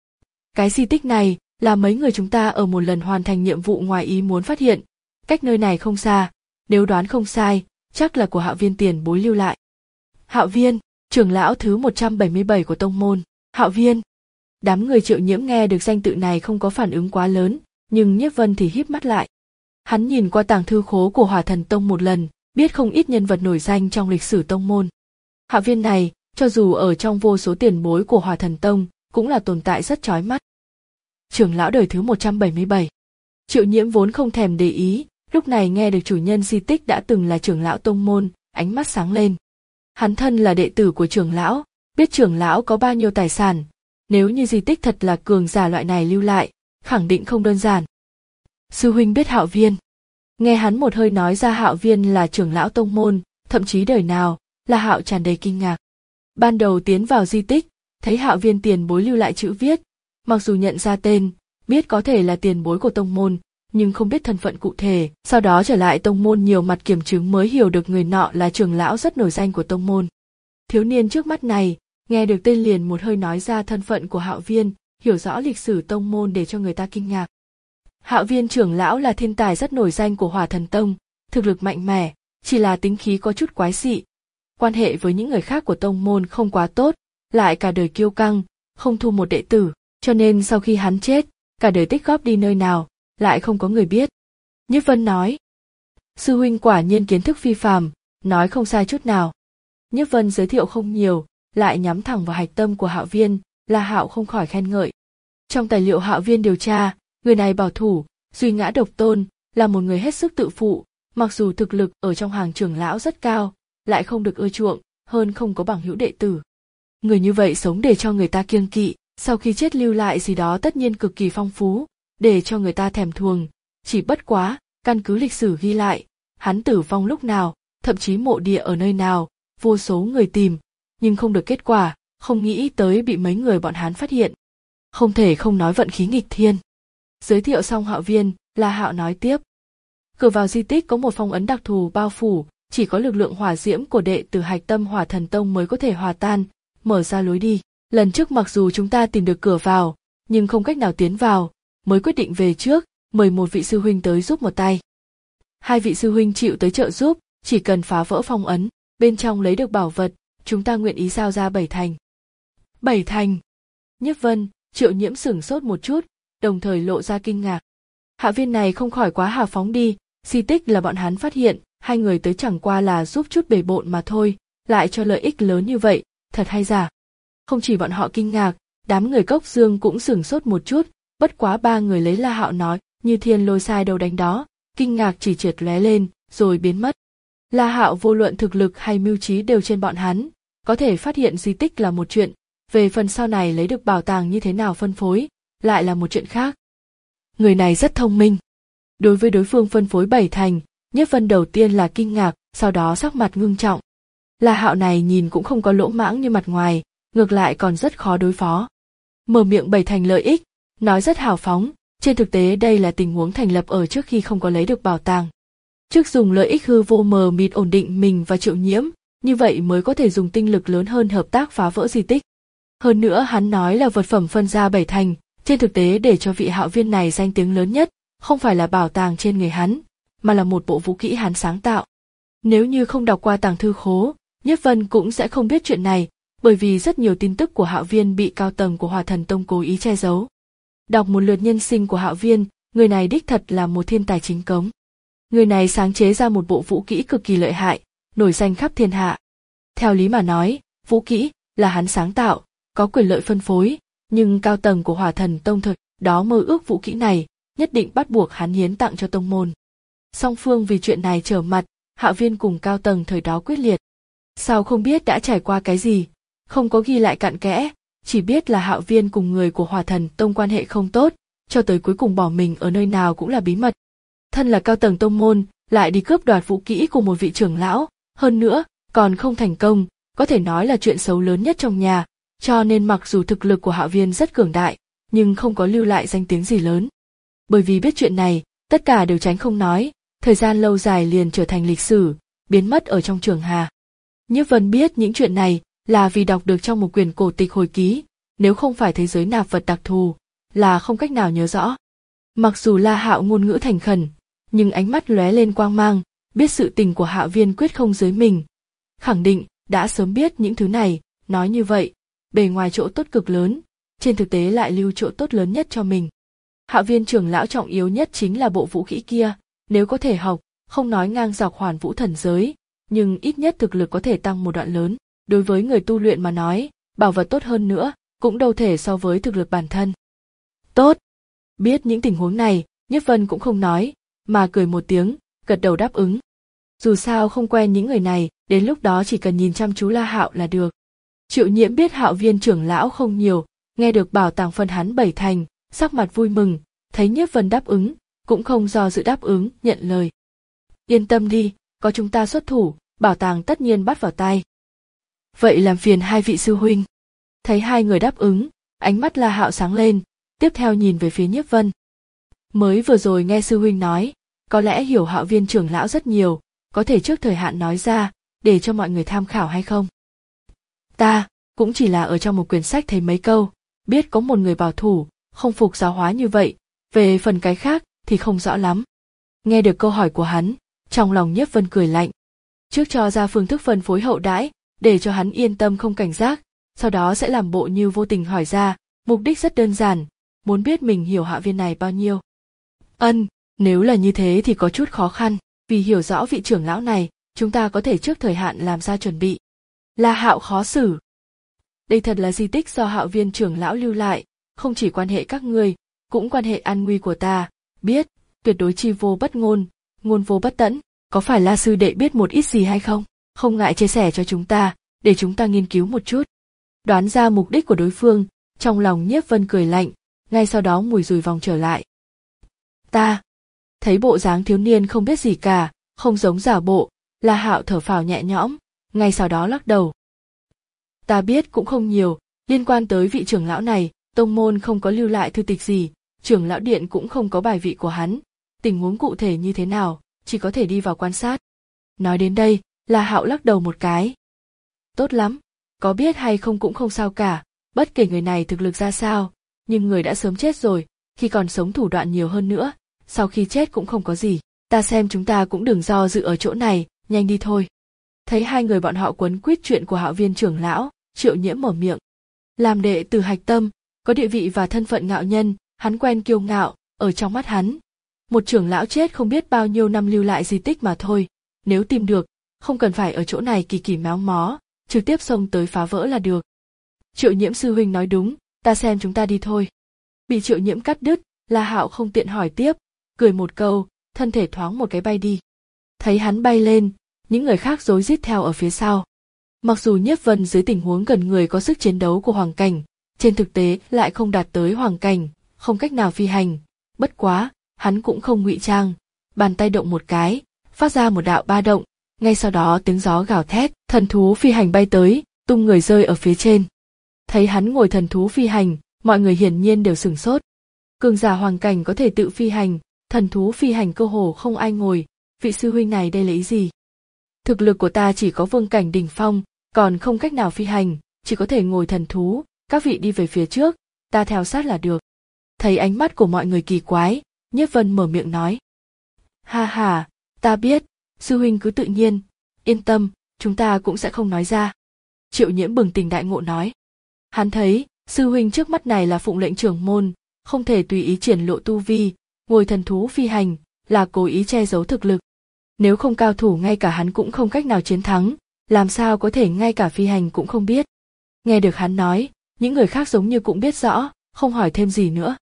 Cái di tích này, là mấy người chúng ta ở một lần hoàn thành nhiệm vụ ngoài ý muốn phát hiện, cách nơi này không xa, nếu đoán không sai, chắc là của Hạo Viên tiền bối lưu lại. Hạo Viên, trưởng lão thứ một trăm bảy mươi bảy của tông môn, Hạo Viên. Đám người Triệu Nhiễm nghe được danh tự này không có phản ứng quá lớn, nhưng Nhiếp Vân thì híp mắt lại. Hắn nhìn qua tàng thư khố của Hỏa Thần Tông một lần, biết không ít nhân vật nổi danh trong lịch sử tông môn. Hạo Viên này, cho dù ở trong vô số tiền bối của Hỏa Thần Tông, cũng là tồn tại rất chói mắt. Trưởng lão đời thứ một trăm bảy mươi bảy. Triệu Nhiễm vốn không thèm để ý, lúc này nghe được chủ nhân di tích đã từng là trưởng lão tông môn, ánh mắt sáng lên. Hắn thân là đệ tử của trưởng lão, biết trưởng lão có bao nhiêu tài sản, nếu như di tích thật là cường giả loại này lưu lại, khẳng định không đơn giản. Sư huynh biết Hạo Viên. Nghe hắn một hơi nói ra Hạo Viên là trưởng lão tông môn, thậm chí đời nào, La Hạo tràn đầy kinh ngạc. Ban đầu tiến vào di tích, thấy Hạo Viên tiền bối lưu lại chữ viết, mặc dù nhận ra tên, biết có thể là tiền bối của tông môn, nhưng không biết thân phận cụ thể, sau đó trở lại tông môn nhiều mặt kiểm chứng mới hiểu được người nọ là trưởng lão rất nổi danh của tông môn. Thiếu niên trước mắt này, nghe được tên liền một hơi nói ra thân phận của Hạo Viên, hiểu rõ lịch sử tông môn để cho người ta kinh ngạc. Hạo Viên trưởng lão là thiên tài rất nổi danh của Hỏa Thần Tông, thực lực mạnh mẽ, chỉ là tính khí có chút quái dị. Quan hệ với những người khác của tông môn không quá tốt, lại cả đời kiêu căng, không thu một đệ tử, cho nên sau khi hắn chết, cả đời tích góp đi nơi nào, lại không có người biết. Nhiếp Vân nói, sư huynh quả nhiên kiến thức phi phàm, nói không sai chút nào. Nhiếp Vân giới thiệu không nhiều, lại nhắm thẳng vào hạch tâm của Hạo Viên, La Hạo không khỏi khen ngợi. Trong tài liệu Hạo Viên điều tra, người này bảo thủ, duy ngã độc tôn, là một người hết sức tự phụ, mặc dù thực lực ở trong hàng trưởng lão rất cao, lại không được ưa chuộng, hơn không có bằng hữu đệ tử. Người như vậy sống để cho người ta kiêng kỵ, sau khi chết lưu lại gì đó tất nhiên cực kỳ phong phú, để cho người ta thèm thuồng, chỉ bất quá, căn cứ lịch sử ghi lại, hắn tử vong lúc nào, thậm chí mộ địa ở nơi nào, vô số người tìm, nhưng không được kết quả, không nghĩ tới bị mấy người bọn hắn phát hiện. Không thể không nói vận khí nghịch thiên. Giới thiệu xong Hạo Viên, La Hạo nói tiếp. Cửa vào di tích có một phong ấn đặc thù bao phủ, chỉ có lực lượng hỏa diễm của đệ tử hạch tâm Hỏa Thần Tông mới có thể hòa tan, mở ra lối đi. Lần trước mặc dù chúng ta tìm được cửa vào, nhưng không cách nào tiến vào, mới quyết định về trước, mời một vị sư huynh tới giúp một tay. Hai vị sư huynh chịu tới trợ giúp, chỉ cần phá vỡ phong ấn, bên trong lấy được bảo vật, chúng ta nguyện ý giao ra bảy thành. Bảy thành. Nhiếp Vân, Triệu Nhiễm sửng sốt một chút, đồng thời lộ ra kinh ngạc. Hạo Viên này không khỏi quá hào phóng đi, di tích là bọn hắn phát hiện, hai người tới chẳng qua là giúp chút bề bộn mà thôi, lại cho lợi ích lớn như vậy, thật hay giả. Không chỉ bọn họ kinh ngạc, đám người Cốc Dương cũng sửng sốt một chút, bất quá ba người lấy La Hạo nói, như thiên lôi sai đầu đánh đó, kinh ngạc chỉ trượt lóe lên, rồi biến mất. La Hạo vô luận thực lực hay mưu trí đều trên bọn hắn, có thể phát hiện di tích là một chuyện, về phần sau này lấy được bảo tàng như thế nào phân phối, lại là một chuyện khác. Người này rất thông minh. Đối với đối phương phân phối bảy thành, Nhiếp Vân đầu tiên là kinh ngạc, sau đó sắc mặt ngưng trọng. La Hạo này nhìn cũng không có lỗ mãng như mặt ngoài, ngược lại còn rất khó đối phó. Mở miệng bảy thành lợi ích, nói rất hào phóng, trên thực tế đây là tình huống thành lập ở trước khi không có lấy được bảo tàng. Trước dùng lợi ích hư vô mờ mịt ổn định mình và Triệu Nhiễm, như vậy mới có thể dùng tinh lực lớn hơn hợp tác phá vỡ di tích. Hơn nữa hắn nói là vật phẩm phân ra bảy thành, trên thực tế để cho vị Hạo Viên này danh tiếng lớn nhất, không phải là bảo tàng trên người hắn, mà là một bộ vũ kỹ hắn sáng tạo. Nếu như không đọc qua tàng thư khố, Nhiếp Vân cũng sẽ không biết chuyện này, bởi vì rất nhiều tin tức của Hạo Viên bị cao tầng của Hỏa Thần Tông cố ý che giấu. Đọc một lượt nhân sinh của Hạo Viên, người này đích thật là một thiên tài chính cống. Người này sáng chế ra một bộ vũ kỹ cực kỳ lợi hại, nổi danh khắp thiên hạ. Theo lý mà nói, vũ kỹ là hắn sáng tạo, có quyền lợi phân phối, nhưng cao tầng của Hỏa Thần Tông thời đó mơ ước vũ kỹ này, nhất định bắt buộc hắn hiến tặng cho tông môn. Song phương vì chuyện này trở mặt, Hạo Viên cùng cao tầng thời đó quyết liệt. Sau không biết đã trải qua cái gì, không có ghi lại cặn kẽ, chỉ biết là Hạo Viên cùng người của Hỏa Thần Tông quan hệ không tốt, cho tới cuối cùng bỏ mình ở nơi nào cũng là bí mật. Thân là cao tầng tông môn, lại đi cướp đoạt vũ kỹ của một vị trưởng lão, hơn nữa, còn không thành công, có thể nói là chuyện xấu lớn nhất trong nhà, cho nên mặc dù thực lực của Hạo Viên rất cường đại, nhưng không có lưu lại danh tiếng gì lớn. Bởi vì biết chuyện này, tất cả đều tránh không nói, thời gian lâu dài liền trở thành lịch sử, biến mất ở trong trường hà. Nhiếp Vân biết những chuyện này là vì đọc được trong một quyển cổ tịch hồi ký, nếu không phải thế giới nạp vật đặc thù, là không cách nào nhớ rõ. Mặc dù La Hạo ngôn ngữ thành khẩn, nhưng ánh mắt lóe lên quang mang, biết sự tình của Hạo Viên quyết không dưới mình. Khẳng định, đã sớm biết những thứ này, nói như vậy, bề ngoài chỗ tốt cực lớn, trên thực tế lại lưu chỗ tốt lớn nhất cho mình. Hạo Viên trưởng lão trọng yếu nhất chính là bộ vũ khí kia, nếu có thể học, không nói ngang dọc hoàn vũ thần giới, nhưng ít nhất thực lực có thể tăng một đoạn lớn. Đối với người tu luyện mà nói, bảo vật tốt hơn nữa, cũng đâu thể so với thực lực bản thân. Tốt. Biết những tình huống này, Nhiếp Vân cũng không nói, mà cười một tiếng, gật đầu đáp ứng. Dù sao không quen những người này, đến lúc đó chỉ cần nhìn chăm chú La Hạo là được. Triệu Nhiễm biết Hạo Viên trưởng lão không nhiều, nghe được bảo tàng phân hắn bảy thành, sắc mặt vui mừng, thấy Nhiếp Vân đáp ứng, cũng không do dự đáp ứng, nhận lời. Yên tâm đi, có chúng ta xuất thủ, bảo tàng tất nhiên bắt vào tay. Vậy làm phiền hai vị sư huynh. Thấy hai người đáp ứng, ánh mắt La Hạo sáng lên, tiếp theo nhìn về phía Nhiếp Vân. Mới vừa rồi nghe sư huynh nói, có lẽ hiểu Hạo Viên trưởng lão rất nhiều, có thể trước thời hạn nói ra, để cho mọi người tham khảo hay không? Ta, cũng chỉ là ở trong một quyển sách thấy mấy câu, biết có một người bảo thủ, không phục giáo hóa như vậy, về phần cái khác thì không rõ lắm. Nghe được câu hỏi của hắn, trong lòng Nhiếp Vân cười lạnh. Trước cho ra phương thức phân phối hậu đãi, để cho hắn yên tâm không cảnh giác, sau đó sẽ làm bộ như vô tình hỏi ra, mục đích rất đơn giản, muốn biết mình hiểu Hạo Viên này bao nhiêu. Ân, nếu là như thế thì có chút khó khăn, vì hiểu rõ vị trưởng lão này, chúng ta có thể trước thời hạn làm ra chuẩn bị. La Hạo khó xử. Đây thật là di tích do Hạo Viên trưởng lão lưu lại, không chỉ quan hệ các ngươi, cũng quan hệ an nguy của ta, biết, tuyệt đối chi vô bất ngôn, ngôn vô bất tẫn, có phải La sư đệ biết một ít gì hay không? Không ngại chia sẻ cho chúng ta, để chúng ta nghiên cứu một chút. Đoán ra mục đích của đối phương, trong lòng Nhiếp Vân cười lạnh, ngay sau đó mùi rùi vòng trở lại. Ta, thấy bộ dáng thiếu niên không biết gì cả, không giống giả bộ, La Hạo thở phào nhẹ nhõm, ngay sau đó lắc đầu. Ta biết cũng không nhiều, liên quan tới vị trưởng lão này, tông môn không có lưu lại thư tịch gì, trưởng lão điện cũng không có bài vị của hắn, tình huống cụ thể như thế nào, chỉ có thể đi vào quan sát. Nói đến đây, La Hạo lắc đầu một cái. Tốt lắm, có biết hay không cũng không sao cả, bất kể người này thực lực ra sao, nhưng người đã sớm chết rồi, khi còn sống thủ đoạn nhiều hơn nữa, sau khi chết cũng không có gì, ta xem chúng ta cũng đừng do dự ở chỗ này, nhanh đi thôi. Thấy hai người bọn họ quấn quýt chuyện của Hạo Viên trưởng lão, Triệu Nhiễm mở miệng. Làm đệ tử Hạch Tâm, có địa vị và thân phận ngạo nhân, hắn quen kiêu ngạo, ở trong mắt hắn. Một trưởng lão chết không biết bao nhiêu năm lưu lại di tích mà thôi, nếu tìm được, không cần phải ở chỗ này kỳ kỳ méo mó, trực tiếp xông tới phá vỡ là được. Triệu Nhiễm sư huynh nói đúng, ta xem chúng ta đi thôi. Bị Triệu Nhiễm cắt đứt, La Hạo không tiện hỏi tiếp, cười một câu, thân thể thoáng một cái bay đi. Thấy hắn bay lên, những người khác rối rít theo ở phía sau. Mặc dù Nhiếp Vân dưới tình huống gần người có sức chiến đấu của hoàng cảnh, trên thực tế lại không đạt tới hoàng cảnh, không cách nào phi hành, bất quá, hắn cũng không ngụy trang, bàn tay động một cái, phát ra một đạo ba động, ngay sau đó tiếng gió gào thét, thần thú phi hành bay tới, tung người rơi ở phía trên. Thấy hắn ngồi thần thú phi hành, mọi người hiển nhiên đều sửng sốt. Cường giả hoàng cảnh có thể tự phi hành, thần thú phi hành cơ hồ không ai ngồi, vị sư huynh này đây là ý gì? Thực lực của ta chỉ có vương cảnh đỉnh phong, còn không cách nào phi hành, chỉ có thể ngồi thần thú, các vị đi về phía trước, ta theo sát là được. Thấy ánh mắt của mọi người kỳ quái, Nhiếp Vân mở miệng nói. Ha ha, ta biết, sư huynh cứ tự nhiên, yên tâm, chúng ta cũng sẽ không nói ra. Triệu Nhiễm bừng tỉnh đại ngộ nói. Hắn thấy, sư huynh trước mắt này là phụng lệnh trưởng môn, không thể tùy ý triển lộ tu vi, ngồi thần thú phi hành là cố ý che giấu thực lực. Nếu không cao thủ ngay cả hắn cũng không cách nào chiến thắng, làm sao có thể ngay cả phi hành cũng không biết. Nghe được hắn nói, những người khác giống như cũng biết rõ, không hỏi thêm gì nữa.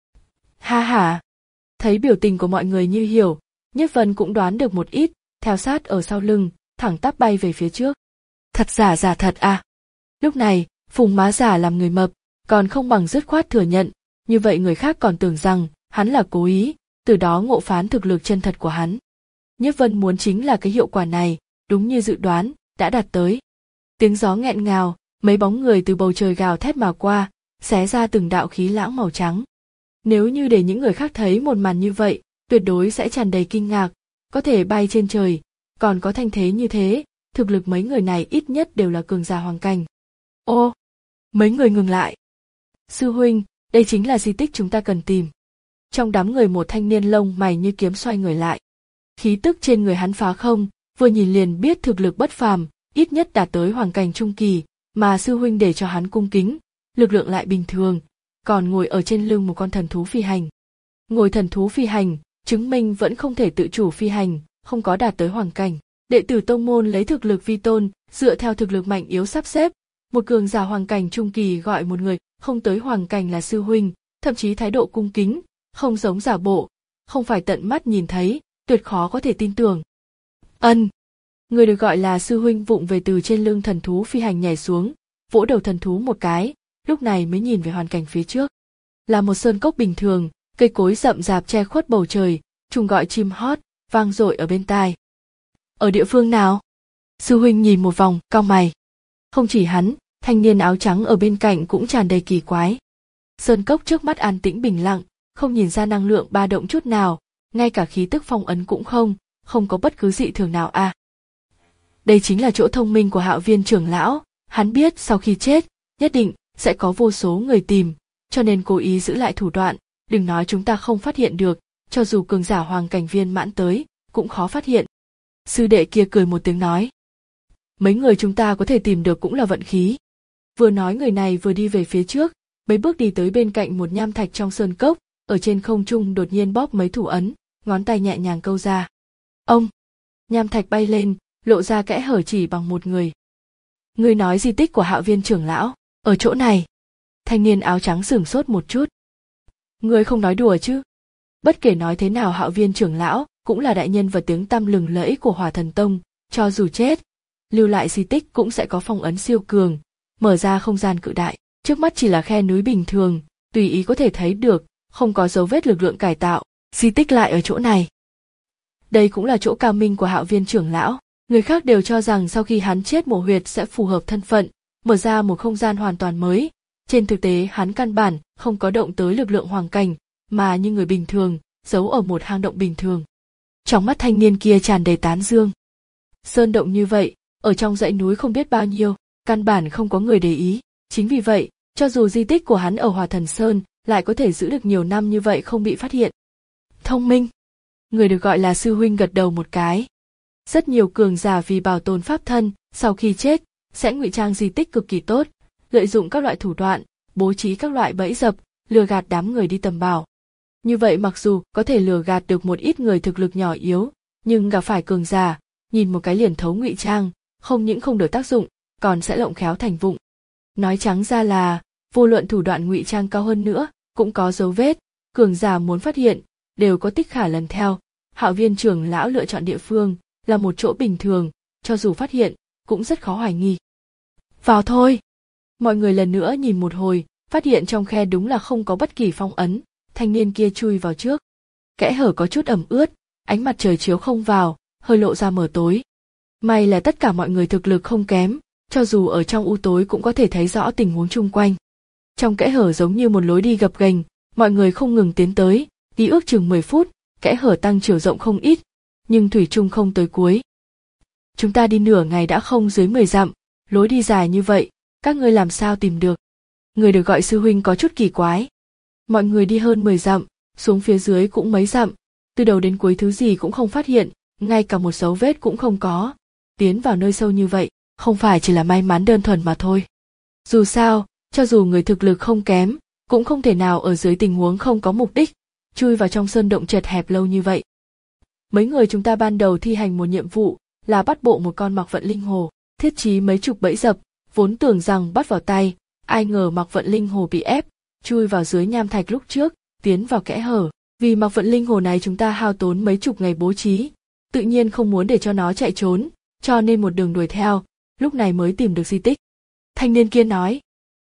Ha ha! Thấy biểu tình của mọi người như hiểu, Nhất Vân cũng đoán được một ít, theo sát ở sau lưng, thẳng tắp bay về phía trước. Thật giả giả thật à? Lúc này, Phùng Má giả làm người mập, còn không bằng dứt khoát thừa nhận, như vậy người khác còn tưởng rằng hắn là cố ý, từ đó ngộ phán thực lực chân thật của hắn. Nhất Vân muốn chính là cái hiệu quả này, đúng như dự đoán, đã đạt tới. Tiếng gió nghẹn ngào, mấy bóng người từ bầu trời gào thét mà qua, xé ra từng đạo khí lãng màu trắng. Nếu như để những người khác thấy một màn như vậy, tuyệt đối sẽ tràn đầy kinh ngạc, có thể bay trên trời, còn có thanh thế như thế, thực lực mấy người này ít nhất đều là cường giả hoàng cảnh. Ô, mấy người ngừng lại. Sư huynh, đây chính là di tích chúng ta cần tìm. Trong đám người một thanh niên lông mày như kiếm xoay người lại. Khí tức trên người hắn phá không, vừa nhìn liền biết thực lực bất phàm, ít nhất đạt tới hoàng cảnh trung kỳ, mà sư huynh để cho hắn cung kính, lực lượng lại bình thường, còn ngồi ở trên lưng một con thần thú phi hành. Ngồi thần thú phi hành, chứng minh vẫn không thể tự chủ phi hành, không có đạt tới hoàng cảnh. Đệ tử tông môn lấy thực lực vi tôn, dựa theo thực lực mạnh yếu sắp xếp, một cường giả hoàng cảnh trung kỳ gọi một người không tới hoàng cảnh là sư huynh, thậm chí thái độ cung kính, không giống giả bộ, không phải tận mắt nhìn thấy, tuyệt khó có thể tin tưởng. Ân, người được gọi là sư huynh vụng về từ trên lưng thần thú phi hành nhảy xuống, vỗ đầu thần thú một cái, lúc này mới nhìn về hoàn cảnh phía trước. Là một sơn cốc bình thường, cây cối rậm rạp che khuất bầu trời, trùng gọi chim hót, vang dội ở bên tai. Ở địa phương nào? Sư huynh nhìn một vòng, cau mày. Không chỉ hắn, thanh niên áo trắng ở bên cạnh cũng tràn đầy kỳ quái. Sơn cốc trước mắt an tĩnh bình lặng, không nhìn ra năng lượng ba động chút nào, ngay cả khí tức phong ấn cũng không, không có bất cứ dị thường nào à. Đây chính là chỗ thông minh của Hạo Viên trưởng lão, hắn biết sau khi chết, nhất định sẽ có vô số người tìm, cho nên cố ý giữ lại thủ đoạn, đừng nói chúng ta không phát hiện được, cho dù cường giả hoàng cảnh viên mãn tới, cũng khó phát hiện. Sư đệ kia cười một tiếng nói. Mấy người chúng ta có thể tìm được cũng là vận khí. Vừa nói người này vừa đi về phía trước, mấy bước đi tới bên cạnh một nham thạch trong sơn cốc, ở trên không trung đột nhiên bóp mấy thủ ấn, ngón tay nhẹ nhàng câu ra. Ông! Nham thạch bay lên, lộ ra kẽ hở chỉ bằng một người. Người nói di tích của Hạo Viên trưởng lão, ở chỗ này. Thanh niên áo trắng sửng sốt một chút. Người không nói đùa chứ? Bất kể nói thế nào Hạo Viên trưởng lão cũng là đại nhân và tiếng tăm lừng lẫy của Hỏa Thần Tông, cho dù chết, lưu lại di tích cũng sẽ có phong ấn siêu cường, mở ra không gian cự đại. Trước mắt chỉ là khe núi bình thường, tùy ý có thể thấy được, không có dấu vết lực lượng cải tạo, di tích lại ở chỗ này. Đây cũng là chỗ cao minh của Hạo Viên trưởng lão, người khác đều cho rằng sau khi hắn chết mộ huyệt sẽ phù hợp thân phận, mở ra một không gian hoàn toàn mới. Trên thực tế hắn căn bản không có động tới lực lượng hoàng cảnh, mà như người bình thường, giấu ở một hang động bình thường. Trong mắt thanh niên kia tràn đầy tán dương. Sơn động như vậy, ở trong dãy núi không biết bao nhiêu, căn bản không có người để ý. Chính vì vậy, cho dù di tích của hắn ở Hỏa Thần Sơn lại có thể giữ được nhiều năm như vậy không bị phát hiện. Thông minh. Người được gọi là sư huynh gật đầu một cái. Rất nhiều cường giả vì bảo tồn pháp thân, sau khi chết, sẽ ngụy trang di tích cực kỳ tốt, lợi dụng các loại thủ đoạn, bố trí các loại bẫy dập, lừa gạt đám người đi tầm bảo. Như vậy mặc dù có thể lừa gạt được một ít người thực lực nhỏ yếu, nhưng gặp phải cường giả, nhìn một cái liền thấu ngụy trang, không những không được tác dụng, còn sẽ lộng khéo thành vụng. Nói trắng ra là, vô luận thủ đoạn ngụy trang cao hơn nữa, cũng có dấu vết, cường giả muốn phát hiện, đều có tích khả lần theo. Hạo Viên trưởng lão lựa chọn địa phương, là một chỗ bình thường, cho dù phát hiện, cũng rất khó hoài nghi. Vào thôi! Mọi người lần nữa nhìn một hồi, phát hiện trong khe đúng là không có bất kỳ phong ấn, thanh niên kia chui vào trước. Kẽ hở có chút ẩm ướt, ánh mặt trời chiếu không vào, hơi lộ ra mờ tối. May là tất cả mọi người thực lực không kém, cho dù ở trong u tối cũng có thể thấy rõ tình huống chung quanh. Trong kẽ hở giống như một lối đi gập ghềnh, mọi người không ngừng tiến tới, đi ước chừng mười phút, kẽ hở tăng chiều rộng không ít, nhưng thủy chung không tới cuối. Chúng ta đi nửa ngày đã không dưới mười dặm, lối đi dài như vậy, các ngươi làm sao tìm được? Người được gọi sư huynh có chút kỳ quái. Mọi người đi hơn mười dặm, xuống phía dưới cũng mấy dặm, từ đầu đến cuối thứ gì cũng không phát hiện, ngay cả một dấu vết cũng không có. Tiến vào nơi sâu như vậy, không phải chỉ là may mắn đơn thuần mà thôi. Dù sao, cho dù người thực lực không kém, cũng không thể nào ở dưới tình huống không có mục đích, chui vào trong sơn động chật hẹp lâu như vậy. Mấy người chúng ta ban đầu thi hành một nhiệm vụ là bắt bộ một con Mạc Vận Linh Hồ, thiết trí mấy chục bẫy dập, vốn tưởng rằng bắt vào tay, ai ngờ Mạc Vận Linh Hồ bị ép, chui vào dưới nham thạch lúc trước, tiến vào kẽ hở. Vì Mạc Vận Linh Hồ này chúng ta hao tốn mấy chục ngày bố trí, tự nhiên không muốn để cho nó chạy trốn, cho nên một đường đuổi theo, lúc này mới tìm được di tích. Thanh niên kia nói.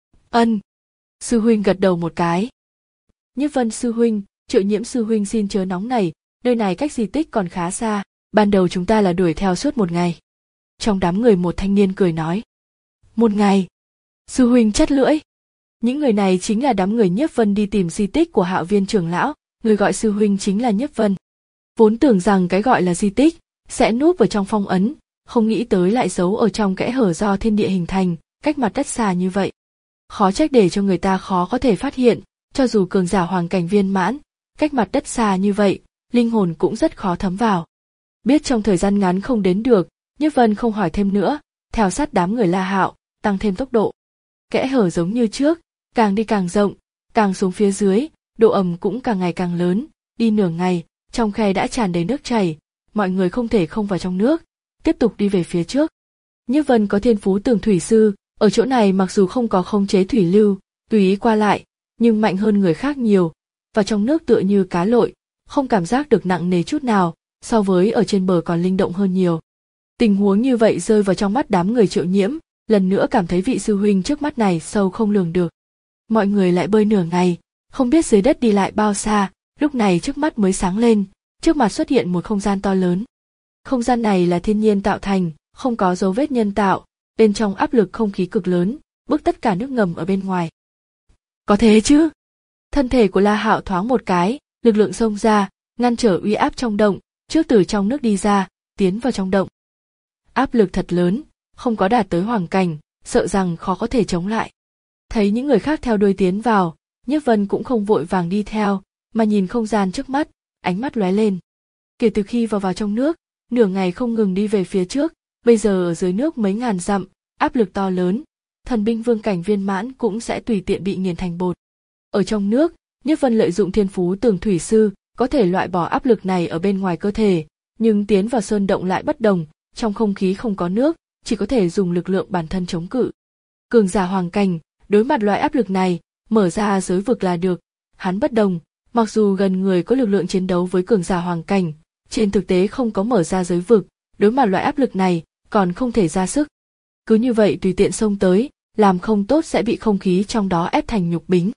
Ân. Sư huynh gật đầu một cái. Nhiếp Vân sư huynh, Triệu Nhiễm sư huynh xin chớ nóng nảy, nơi này cách di tích còn khá xa, ban đầu chúng ta là đuổi theo suốt một ngày. Trong đám người một thanh niên cười nói. Một ngày. Sư huynh chắt lưỡi. Những người này chính là đám người Nhiếp Vân đi tìm di tích của Hạo Viên trưởng lão, người gọi sư huynh chính là Nhiếp Vân. Vốn tưởng rằng cái gọi là di tích sẽ núp ở trong phong ấn, không nghĩ tới lại giấu ở trong kẽ hở do thiên địa hình thành, cách mặt đất xa như vậy. Khó trách để cho người ta khó có thể phát hiện, cho dù cường giả hoàng cảnh viên mãn, cách mặt đất xa như vậy, linh hồn cũng rất khó thấm vào. Biết trong thời gian ngắn không đến được, Nhiếp Vân không hỏi thêm nữa, theo sát đám người La Hạo, tăng thêm tốc độ. Kẽ hở giống như trước, càng đi càng rộng, càng xuống phía dưới, độ ẩm cũng càng ngày càng lớn, đi nửa ngày, trong khe đã tràn đầy nước chảy, mọi người không thể không vào trong nước, tiếp tục đi về phía trước. Nhiếp Vân có thiên phú tường thủy sư, ở chỗ này mặc dù không có khống chế thủy lưu, tùy ý qua lại, nhưng mạnh hơn người khác nhiều, vào trong nước tựa như cá lội, không cảm giác được nặng nề chút nào, so với ở trên bờ còn linh động hơn nhiều. Tình huống như vậy rơi vào trong mắt đám người Triệu Nhiễm, lần nữa cảm thấy vị sư huynh trước mắt này sâu không lường được. Mọi người lại bơi nửa ngày, không biết dưới đất đi lại bao xa, lúc này trước mắt mới sáng lên, trước mặt xuất hiện một không gian to lớn. Không gian này là thiên nhiên tạo thành, không có dấu vết nhân tạo, bên trong áp lực không khí cực lớn, bức tất cả nước ngầm ở bên ngoài. Có thế chứ? Thân thể của La Hạo thoáng một cái, lực lượng xông ra, ngăn trở uy áp trong động, trước từ trong nước đi ra, tiến vào trong động. Áp lực thật lớn, không có đạt tới hoàng cảnh, sợ rằng khó có thể chống lại. Thấy những người khác theo đuôi tiến vào, Nhiếp Vân cũng không vội vàng đi theo, mà nhìn không gian trước mắt, ánh mắt lóe lên. Kể từ khi vào vào trong nước, nửa ngày không ngừng đi về phía trước, bây giờ ở dưới nước mấy ngàn dặm, áp lực to lớn, thần binh vương cảnh viên mãn cũng sẽ tùy tiện bị nghiền thành bột. Ở trong nước, Nhiếp Vân lợi dụng thiên phú tường thủy sư, có thể loại bỏ áp lực này ở bên ngoài cơ thể, nhưng tiến vào sơn động lại bất đồng, trong không khí không có nước, chỉ có thể dùng lực lượng bản thân chống cự. Cường giả hoàng cảnh, đối mặt loại áp lực này, mở ra giới vực là được, hắn bất đồng, mặc dù gần người có lực lượng chiến đấu với cường giả hoàng cảnh, trên thực tế không có mở ra giới vực, đối mặt loại áp lực này, còn không thể ra sức. Cứ như vậy tùy tiện xông tới, làm không tốt sẽ bị không khí trong đó ép thành nhục bính.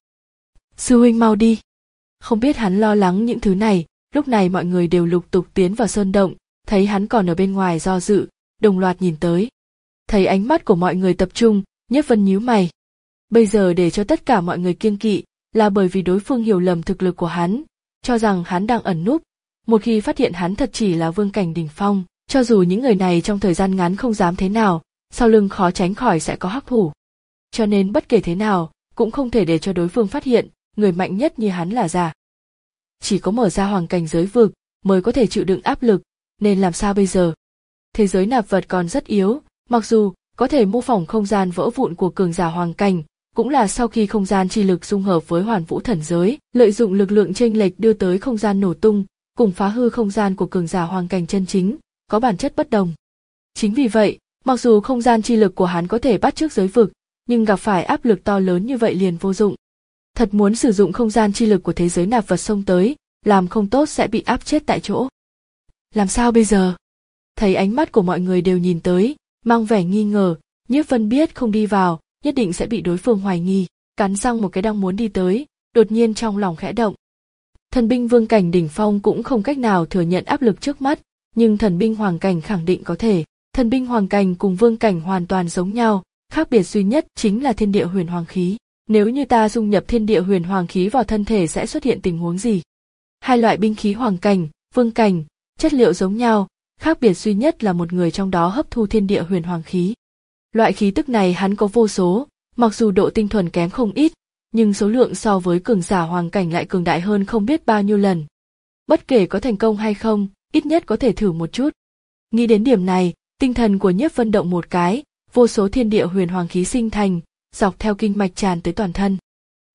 Sư huynh mau đi. Không biết hắn lo lắng những thứ này, lúc này mọi người đều lục tục tiến vào sơn động, thấy hắn còn ở bên ngoài do dự, đồng loạt nhìn tới. Thấy ánh mắt của mọi người tập trung, Nhiếp Vân nhíu mày. Bây giờ để cho tất cả mọi người kiêng kỵ, là bởi vì đối phương hiểu lầm thực lực của hắn, cho rằng hắn đang ẩn núp. Một khi phát hiện hắn thật chỉ là vương cảnh đỉnh phong, cho dù những người này trong thời gian ngắn không dám thế nào, sau lưng khó tránh khỏi sẽ có hắc thủ. Cho nên bất kể thế nào, cũng không thể để cho đối phương phát hiện, người mạnh nhất như hắn là giả. Chỉ có mở ra hoàng cảnh giới vực, mới có thể chịu đựng áp lực, nên làm sao bây giờ? Thế giới nạp vật còn rất yếu, mặc dù có thể mô phỏng không gian vỡ vụn của cường giả hoàng cảnh, cũng là sau khi không gian chi lực dung hợp với hoàn vũ thần giới, lợi dụng lực lượng chênh lệch đưa tới không gian nổ tung, cùng phá hư không gian của cường giả hoàng cảnh chân chính, có bản chất bất đồng. Chính vì vậy, mặc dù không gian chi lực của hắn có thể bắt chước giới vực, nhưng gặp phải áp lực to lớn như vậy liền vô dụng. Thật muốn sử dụng không gian chi lực của thế giới nạp vật xông tới, làm không tốt sẽ bị áp chết tại chỗ. Làm sao bây giờ? Thấy ánh mắt của mọi người đều nhìn tới, mang vẻ nghi ngờ, Nhiếp Vân biết không đi vào, nhất định sẽ bị đối phương hoài nghi, cắn răng một cái đang muốn đi tới, đột nhiên trong lòng khẽ động. Thần binh vương cảnh đỉnh phong cũng không cách nào thừa nhận áp lực trước mắt, nhưng thần binh hoàng cảnh khẳng định có thể. Thần binh hoàng cảnh cùng vương cảnh hoàn toàn giống nhau, khác biệt duy nhất chính là thiên địa huyền hoàng khí. Nếu như ta dung nhập thiên địa huyền hoàng khí vào thân thể sẽ xuất hiện tình huống gì? Hai loại binh khí hoàng cảnh, vương cảnh, chất liệu giống nhau, khác biệt duy nhất là một người trong đó hấp thu thiên địa huyền hoàng khí. Loại khí tức này hắn có vô số, mặc dù độ tinh thuần kém không ít, nhưng số lượng so với cường giả hoàng cảnh lại cường đại hơn không biết bao nhiêu lần. Bất kể có thành công hay không, ít nhất có thể thử một chút. Nghĩ đến điểm này, tinh thần của Nhiếp Vân động một cái, vô số thiên địa huyền hoàng khí sinh thành, dọc theo kinh mạch tràn tới toàn thân.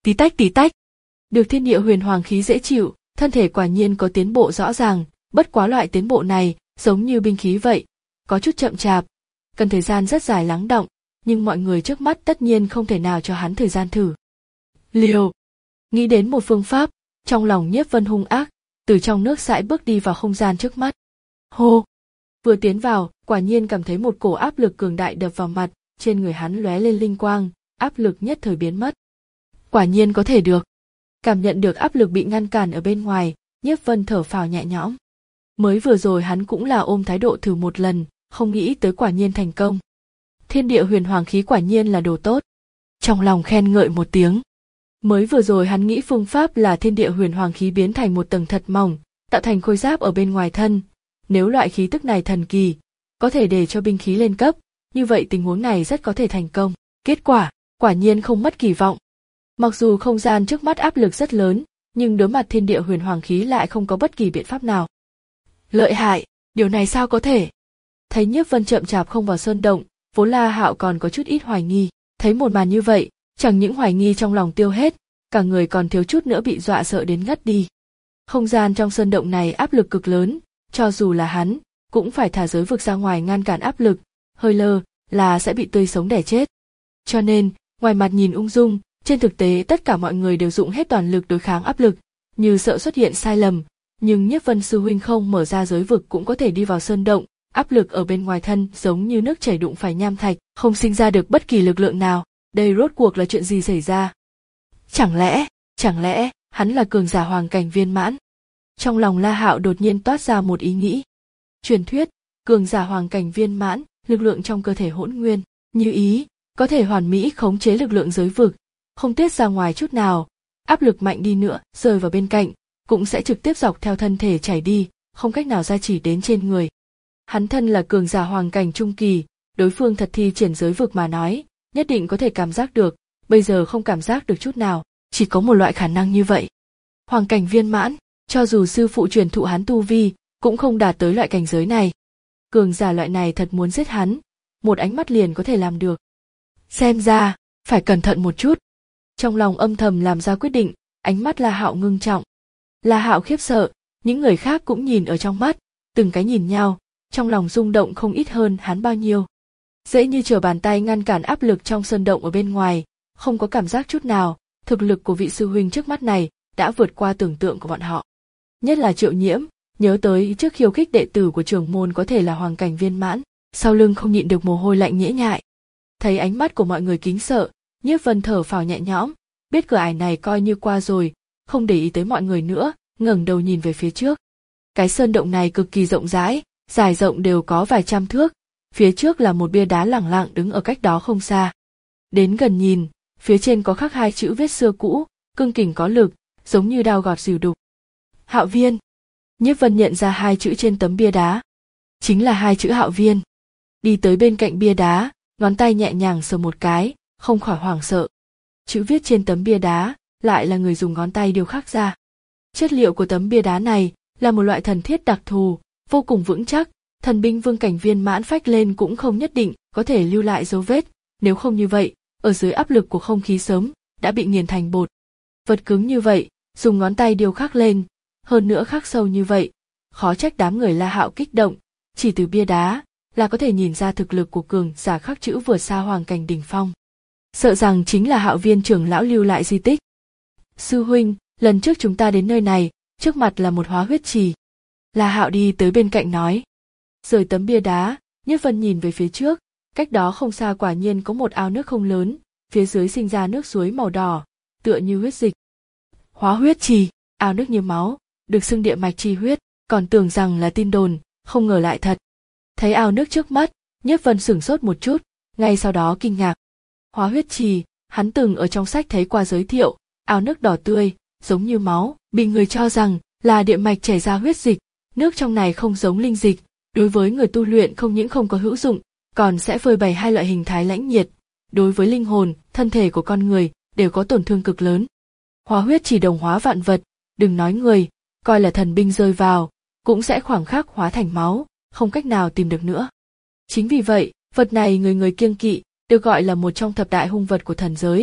Tí tách tí tách. Được thiên địa huyền hoàng khí dễ chịu, thân thể quả nhiên có tiến bộ rõ ràng, bất quá loại tiến bộ này giống như binh khí vậy, có chút chậm chạp, cần thời gian rất dài lắng đọng, nhưng mọi người trước mắt tất nhiên không thể nào cho hắn thời gian thử. Liều. Nghĩ đến một phương pháp, trong lòng Nhiếp Vân hung ác, từ trong nước sải bước đi vào không gian trước mắt. Hô. Vừa tiến vào, quả nhiên cảm thấy một cổ áp lực cường đại đập vào mặt, trên người hắn lóe lên linh quang, áp lực nhất thời biến mất. Quả nhiên có thể được. Cảm nhận được áp lực bị ngăn cản ở bên ngoài, Nhiếp Vân thở phào nhẹ nhõm. Mới vừa rồi hắn cũng là ôm thái độ thử một lần, không nghĩ tới quả nhiên thành công. Thiên địa huyền hoàng khí quả nhiên là đồ tốt. Trong lòng khen ngợi một tiếng. Mới vừa rồi hắn nghĩ phương pháp là thiên địa huyền hoàng khí biến thành một tầng thật mỏng, tạo thành khôi giáp ở bên ngoài thân. Nếu loại khí tức này thần kỳ, có thể để cho binh khí lên cấp, như vậy tình huống này rất có thể thành công. Kết quả, quả nhiên không mất kỳ vọng. Mặc dù không gian trước mắt áp lực rất lớn, nhưng đối mặt thiên địa huyền hoàng khí lại không có bất kỳ biện pháp nào. Lợi hại, điều này sao có thể? Thấy Nhiếp Vân chậm chạp không vào sơn động, vốn La Hạo còn có chút ít hoài nghi, thấy một màn như vậy, chẳng những hoài nghi trong lòng tiêu hết, cả người còn thiếu chút nữa bị dọa sợ đến ngất đi. Không gian trong sơn động này áp lực cực lớn, cho dù là hắn, cũng phải thả giới vực ra ngoài ngăn cản áp lực, hơi lơ là sẽ bị tươi sống đẻ chết. Cho nên, ngoài mặt nhìn ung dung, trên thực tế tất cả mọi người đều dụng hết toàn lực đối kháng áp lực, như sợ xuất hiện sai lầm, nhưng Nhiếp Vân sư huynh không mở ra giới vực cũng có thể đi vào sơn động, áp lực ở bên ngoài thân giống như nước chảy đụng phải nham thạch, không sinh ra được bất kỳ lực lượng nào. Đây rốt cuộc là chuyện gì xảy ra? Chẳng lẽ, chẳng lẽ hắn là cường giả hoàng cảnh viên mãn? Trong lòng La Hạo đột nhiên toát ra một ý nghĩ. Truyền thuyết, cường giả hoàng cảnh viên mãn, lực lượng trong cơ thể hỗn nguyên, như ý, có thể hoàn mỹ khống chế lực lượng giới vực, không tiết ra ngoài chút nào, áp lực mạnh đi nữa, rơi vào bên cạnh, cũng sẽ trực tiếp dọc theo thân thể chảy đi, không cách nào gia chỉ đến trên người. Hắn thân là cường giả hoàng cảnh trung kỳ, đối phương thật thi triển giới vực mà nói, nhất định có thể cảm giác được, bây giờ không cảm giác được chút nào, chỉ có một loại khả năng như vậy. Hoàng cảnh viên mãn, cho dù sư phụ truyền thụ hắn tu vi, cũng không đạt tới loại cảnh giới này. Cường giả loại này thật muốn giết hắn, một ánh mắt liền có thể làm được. Xem ra, phải cẩn thận một chút. Trong lòng âm thầm làm ra quyết định, ánh mắt La Hạo ngưng trọng. La Hạo khiếp sợ, những người khác cũng nhìn ở trong mắt, từng cái nhìn nhau, trong lòng rung động không ít hơn hắn bao nhiêu. Dễ như trở bàn tay ngăn cản áp lực trong sơn động ở bên ngoài, không có cảm giác chút nào, thực lực của vị sư huynh trước mắt này đã vượt qua tưởng tượng của bọn họ. Nhất là Triệu Nhiễm, nhớ tới trước khiêu khích đệ tử của trưởng môn có thể là hoàng cảnh viên mãn, sau lưng không nhịn được mồ hôi lạnh nhễ nhại. Thấy ánh mắt của mọi người kính sợ, Nhiếp Vân thở phào nhẹ nhõm, biết cửa ải này coi như qua rồi, không để ý tới mọi người nữa, ngẩng đầu nhìn về phía trước. Cái sơn động này cực kỳ rộng rãi, dài rộng đều có vài trăm thước, phía trước là một bia đá lẳng lặng đứng ở cách đó không xa. Đến gần nhìn, phía trên có khắc hai chữ viết xưa cũ, cương kình có lực, giống như đao gọt dìu đục. Hạo Viên. Nhiếp Vân nhận ra hai chữ trên tấm bia đá. Chính là hai chữ Hạo Viên. Đi tới bên cạnh bia đá, ngón tay nhẹ nhàng sờ một cái, không khỏi hoảng sợ. Chữ viết trên tấm bia đá, lại là người dùng ngón tay điêu khắc ra. Chất liệu của tấm bia đá này là một loại thần thiết đặc thù, vô cùng vững chắc, thần binh vương cảnh viên mãn phách lên cũng không nhất định có thể lưu lại dấu vết, nếu không như vậy, ở dưới áp lực của không khí sớm đã bị nghiền thành bột. Vật cứng như vậy, dùng ngón tay điêu khắc lên, hơn nữa khắc sâu như vậy, khó trách đám người La Hạo kích động, chỉ từ bia đá là có thể nhìn ra thực lực của cường giả khắc chữ vượt xa hoàng cảnh đỉnh phong. Sợ rằng chính là Hạo Viên trưởng lão lưu lại di tích. Sư huynh, lần trước chúng ta đến nơi này, trước mặt là một hóa huyết trì. La Hạo đi tới bên cạnh nói. Rời tấm bia đá, Nhiếp Vân nhìn về phía trước, cách đó không xa quả nhiên có một ao nước không lớn, phía dưới sinh ra nước suối màu đỏ, tựa như huyết dịch. Hóa huyết trì, ao nước như máu, được xưng địa mạch chi huyết, còn tưởng rằng là tin đồn, không ngờ lại thật. Thấy ao nước trước mắt, Nhiếp Vân sửng sốt một chút, ngay sau đó kinh ngạc. Hóa huyết trì, hắn từng ở trong sách thấy qua giới thiệu, ao nước đỏ tươi, giống như máu, bị người cho rằng là địa mạch chảy ra huyết dịch, nước trong này không giống linh dịch, đối với người tu luyện không những không có hữu dụng, còn sẽ phơi bày hai loại hình thái lãnh nhiệt, đối với linh hồn, thân thể của con người đều có tổn thương cực lớn. Hóa huyết chỉ đồng hóa vạn vật, đừng nói người, coi là thần binh rơi vào, cũng sẽ khoảng khắc hóa thành máu, không cách nào tìm được nữa. Chính vì vậy, vật này người người kiêng kỵ, được gọi là một trong thập đại hung vật của thần giới,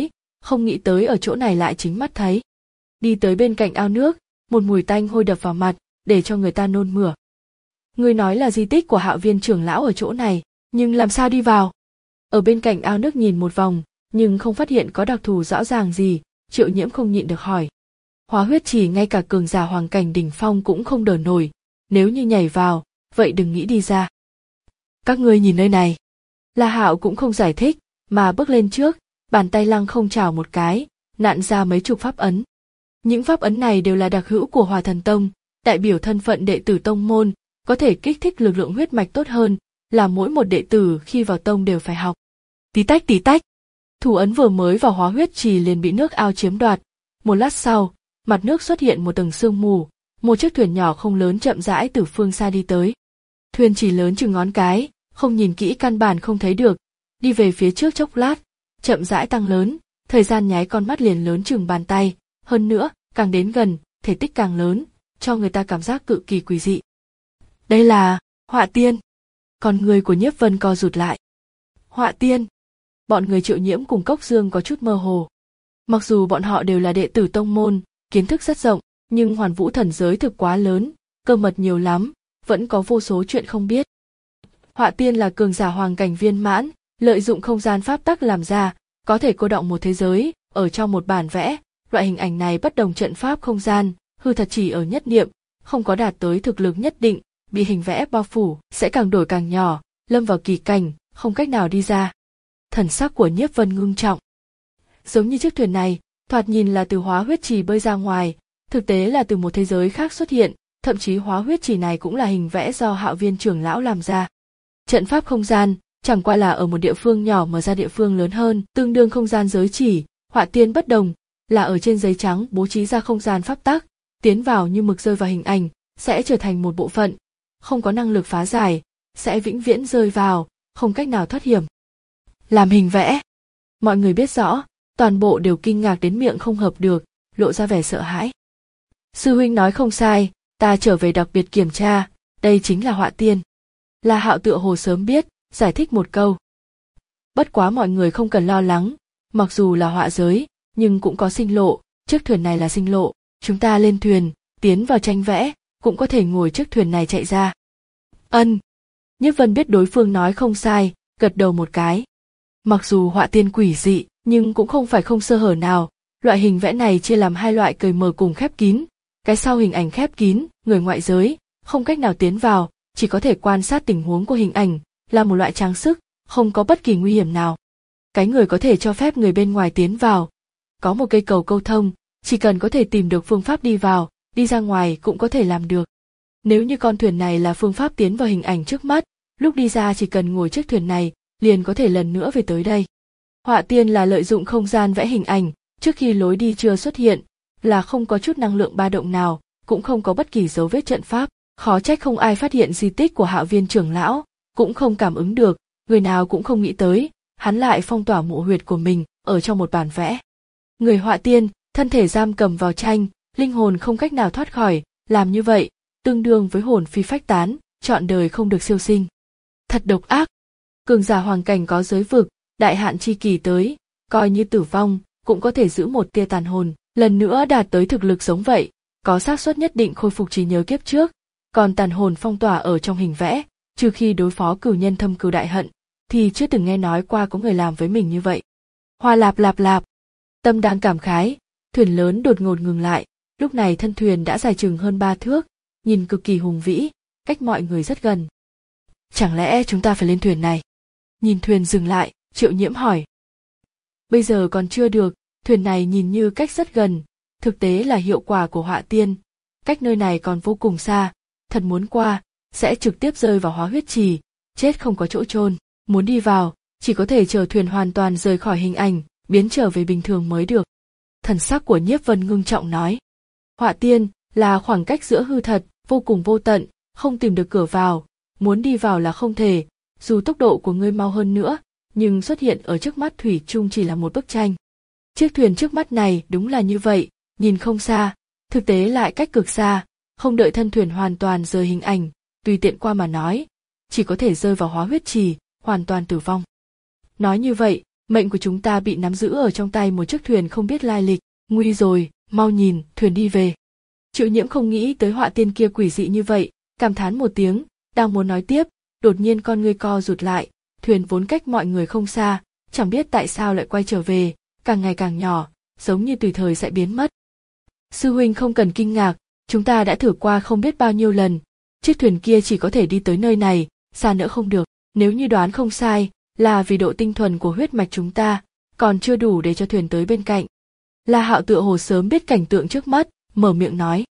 không nghĩ tới ở chỗ này lại chính mắt thấy. Đi tới bên cạnh ao nước, một mùi tanh hôi đập vào mặt, để cho người ta nôn mửa. Ngươi nói là di tích của Hạo Viên trưởng lão ở chỗ này, nhưng làm sao đi vào? Ở bên cạnh ao nước nhìn một vòng, nhưng không phát hiện có đặc thù rõ ràng gì, Triệu Nhiễm không nhịn được hỏi. Hóa huyết trì ngay cả cường giả hoàng cảnh đỉnh phong cũng không đỡ nổi, nếu như nhảy vào, vậy đừng nghĩ đi ra. Các ngươi nhìn nơi này. La Hạo cũng không giải thích, mà bước lên trước, bàn tay lăng không chảo một cái, nặn ra mấy chục pháp ấn. Những pháp ấn này đều là đặc hữu của Hỏa Thần Tông, đại biểu thân phận đệ tử tông môn, có thể kích thích lực lượng huyết mạch tốt hơn, là mỗi một đệ tử khi vào tông đều phải học. Tí tách tí tách, thủ ấn vừa mới vào hóa huyết trì liền bị nước ao chiếm đoạt. Một lát sau, mặt nước xuất hiện một tầng sương mù, một chiếc thuyền nhỏ không lớn chậm rãi từ phương xa đi tới. Thuyền chỉ lớn chừng ngón cái, không nhìn kỹ căn bản không thấy được, đi về phía trước chốc lát, chậm rãi tăng lớn, thời gian nháy con mắt liền lớn chừng bàn tay, hơn nữa, càng đến gần, thể tích càng lớn, cho người ta cảm giác cực kỳ quỷ dị. Đây là Họa Tiên. Con người của Nhiếp Vân co rụt lại. Họa Tiên. Bọn người Triệu Nhiễm cùng Cốc Dương có chút mơ hồ. Mặc dù bọn họ đều là đệ tử tông môn, kiến thức rất rộng, nhưng Hoàn Vũ thần giới thực quá lớn, cơ mật nhiều lắm, vẫn có vô số chuyện không biết. Họa Tiên là cường giả hoàng cảnh viên mãn, lợi dụng không gian pháp tắc làm ra, có thể cô đọng một thế giới, ở trong một bản vẽ, loại hình ảnh này bất đồng trận pháp không gian, hư thật chỉ ở nhất niệm, không có đạt tới thực lực nhất định, bị hình vẽ bao phủ, sẽ càng đổi càng nhỏ, lâm vào kỳ cảnh, không cách nào đi ra. Thần sắc của Nhiếp Vân ngưng trọng. Giống như chiếc thuyền này, thoạt nhìn là từ hóa huyết trì bơi ra ngoài, thực tế là từ một thế giới khác xuất hiện, thậm chí hóa huyết trì này cũng là hình vẽ do Hạo Viên trưởng lão làm ra. Trận pháp không gian, chẳng qua là ở một địa phương nhỏ mở ra địa phương lớn hơn, tương đương không gian giới chỉ, Họa Tiên bất đồng, là ở trên giấy trắng bố trí ra không gian pháp tắc, tiến vào như mực rơi vào hình ảnh, sẽ trở thành một bộ phận, không có năng lực phá giải, sẽ vĩnh viễn rơi vào, không cách nào thoát hiểm. Làm hình vẽ. Mọi người biết rõ, toàn bộ đều kinh ngạc đến miệng không hợp được, lộ ra vẻ sợ hãi. Sư huynh nói không sai, ta trở về đặc biệt kiểm tra, đây chính là Họa Tiên. La Hạo tựa hồ sớm biết, giải thích một câu. Bất quá mọi người không cần lo lắng, mặc dù là họa giới, nhưng cũng có sinh lộ, chiếc thuyền này là sinh lộ, chúng ta lên thuyền, tiến vào tranh vẽ, cũng có thể ngồi chiếc thuyền này chạy ra. Ân. Nhiếp Vân biết đối phương nói không sai, gật đầu một cái. Mặc dù Họa Tiên quỷ dị, nhưng cũng không phải không sơ hở nào, loại hình vẽ này chia làm hai loại cởi mở cùng khép kín, cái sau hình ảnh khép kín, người ngoại giới, không cách nào tiến vào, chỉ có thể quan sát tình huống của hình ảnh, là một loại trang sức, không có bất kỳ nguy hiểm nào. Cái người có thể cho phép người bên ngoài tiến vào. Có một cây cầu câu thông, chỉ cần có thể tìm được phương pháp đi vào, đi ra ngoài cũng có thể làm được. Nếu như con thuyền này là phương pháp tiến vào hình ảnh trước mắt, lúc đi ra chỉ cần ngồi chiếc thuyền này, liền có thể lần nữa về tới đây. Họa Tiên là lợi dụng không gian vẽ hình ảnh, trước khi lối đi chưa xuất hiện, là không có chút năng lượng ba động nào, cũng không có bất kỳ dấu vết trận pháp, khó trách không ai phát hiện di tích của Hạo Viên trưởng lão, cũng không cảm ứng được, người nào cũng không nghĩ tới, hắn lại phong tỏa mộ huyệt của mình ở trong một bản vẽ. Người Họa Tiên, thân thể giam cầm vào tranh, linh hồn không cách nào thoát khỏi, làm như vậy, tương đương với hồn phi phách tán, trọn đời không được siêu sinh. Thật độc ác. Cường giả hoàng cảnh có giới vực, đại hạn chi kỳ tới, coi như tử vong, cũng có thể giữ một tia tàn hồn, lần nữa đạt tới thực lực giống vậy, có xác suất nhất định khôi phục trí nhớ kiếp trước, còn tàn hồn phong tỏa ở trong hình vẽ, trừ khi đối phó cửu nhân thâm cừu đại hận, thì chưa từng nghe nói qua có người làm với mình như vậy. Hoa lạp lạp lạp. Tâm đang cảm khái, thuyền lớn đột ngột ngừng lại, lúc này thân thuyền đã dài chừng hơn ba thước, nhìn cực kỳ hùng vĩ, cách mọi người rất gần. Chẳng lẽ chúng ta phải lên thuyền này? Nhìn thuyền dừng lại, Triệu Nhiễm hỏi. Bây giờ còn chưa được, thuyền này nhìn như cách rất gần, thực tế là hiệu quả của Họa Tiên, cách nơi này còn vô cùng xa, thật muốn qua, sẽ trực tiếp rơi vào hóa huyết trì, chết không có chỗ chôn. Muốn đi vào, chỉ có thể chờ thuyền hoàn toàn rời khỏi hình ảnh, biến trở về bình thường mới được. Thần sắc của Nhiếp Vân ngưng trọng nói. Họa Tiên là khoảng cách giữa hư thật, vô cùng vô tận, không tìm được cửa vào, muốn đi vào là không thể, dù tốc độ của ngươi mau hơn nữa, nhưng xuất hiện ở trước mắt thủy chung chỉ là một bức tranh. Chiếc thuyền trước mắt này đúng là như vậy, nhìn không xa, thực tế lại cách cực xa, không đợi thân thuyền hoàn toàn rời hình ảnh, tùy tiện qua mà nói, chỉ có thể rơi vào hóa huyết trì, hoàn toàn tử vong. Nói như vậy, Mệnh của chúng ta bị nắm giữ ở trong tay một chiếc thuyền không biết lai lịch, nguy rồi, mau nhìn, thuyền đi về. Triệu Nhiễm không nghĩ tới họa tiên kia quỷ dị như vậy, cảm thán một tiếng, đang muốn nói tiếp, đột nhiên con ngươi co rụt lại, thuyền vốn cách mọi người không xa, chẳng biết tại sao lại quay trở về, càng ngày càng nhỏ, giống như tùy thời sẽ biến mất. Sư huynh không cần kinh ngạc, chúng ta đã thử qua không biết bao nhiêu lần, chiếc thuyền kia chỉ có thể đi tới nơi này, xa nữa không được, nếu như đoán không sai, là vì độ tinh thuần của huyết mạch chúng ta, còn chưa đủ để cho thuyền tới bên cạnh. La Hạo tựa hồ sớm biết cảnh tượng trước mắt, mở miệng nói.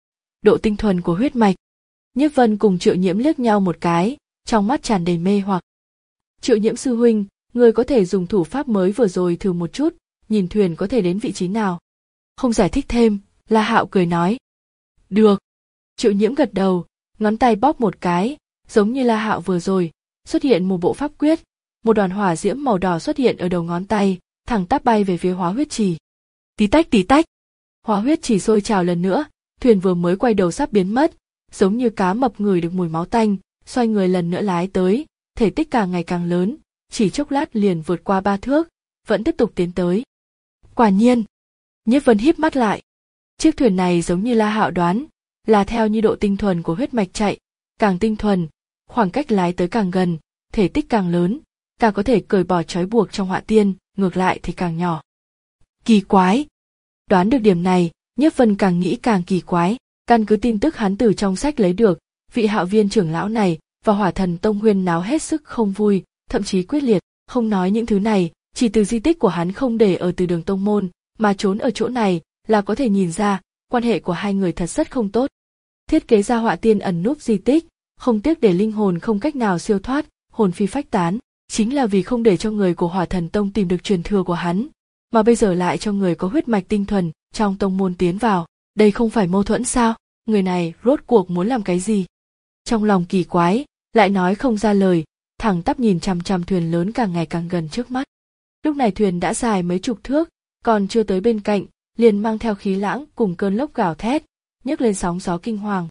Độ tinh thuần của huyết mạch. Nhiếp Vân cùng Triệu Nhiễm liếc nhau một cái, trong mắt tràn đầy mê hoặc. Triệu Nhiễm sư huynh, người có thể dùng thủ pháp mới vừa rồi thử một chút, nhìn thuyền có thể đến vị trí nào. Không giải thích thêm, La Hạo cười nói. Được. Triệu Nhiễm gật đầu, ngón tay bóp một cái, giống như La Hạo vừa rồi, xuất hiện một bộ pháp quyết, một đoàn hỏa diễm màu đỏ xuất hiện ở đầu ngón tay, thẳng tắp bay về phía hóa huyết trì. Tí tách tí tách. Hóa huyết trì sôi trào lần nữa, thuyền vừa mới quay đầu sắp biến mất, giống như cá mập ngửi được mùi máu tanh, xoay người lần nữa lái tới, thể tích càng ngày càng lớn, chỉ chốc lát liền vượt qua ba thước, vẫn tiếp tục tiến tới. Quả nhiên, Nhiếp Vân híp mắt lại. Chiếc thuyền này giống như La Hạo đoán, là theo như độ tinh thuần của huyết mạch chạy, càng tinh thuần, khoảng cách lái tới càng gần, thể tích càng lớn, càng có thể cởi bỏ trói buộc trong họa tiên, ngược lại thì càng nhỏ. Kỳ quái. Đoán được điểm này, Nhiếp Vân càng nghĩ càng kỳ quái, căn cứ tin tức hắn từ trong sách lấy được, vị Hạo Viên trưởng lão này và Hỏa Thần Tông huyên náo hết sức không vui, thậm chí quyết liệt, không nói những thứ này, chỉ từ di tích của hắn không để ở từ đường tông môn, mà trốn ở chỗ này, là có thể nhìn ra, quan hệ của hai người thật rất không tốt. Thiết kế ra họa tiên ẩn núp di tích, không tiếc để linh hồn không cách nào siêu thoát, hồn phi phách tán, chính là vì không để cho người của Hỏa Thần Tông tìm được truyền thừa của hắn, mà bây giờ lại cho người có huyết mạch tinh thuần trong tông môn tiến vào, đây không phải mâu thuẫn sao? Người này rốt cuộc muốn làm cái gì? Trong lòng kỳ quái, lại nói không ra lời, thẳng tắp nhìn chằm chằm thuyền lớn càng ngày càng gần trước mắt. Lúc này thuyền đã dài mấy chục thước, còn chưa tới bên cạnh, liền mang theo khí lãng cùng cơn lốc gào thét, nhấc lên sóng gió kinh hoàng.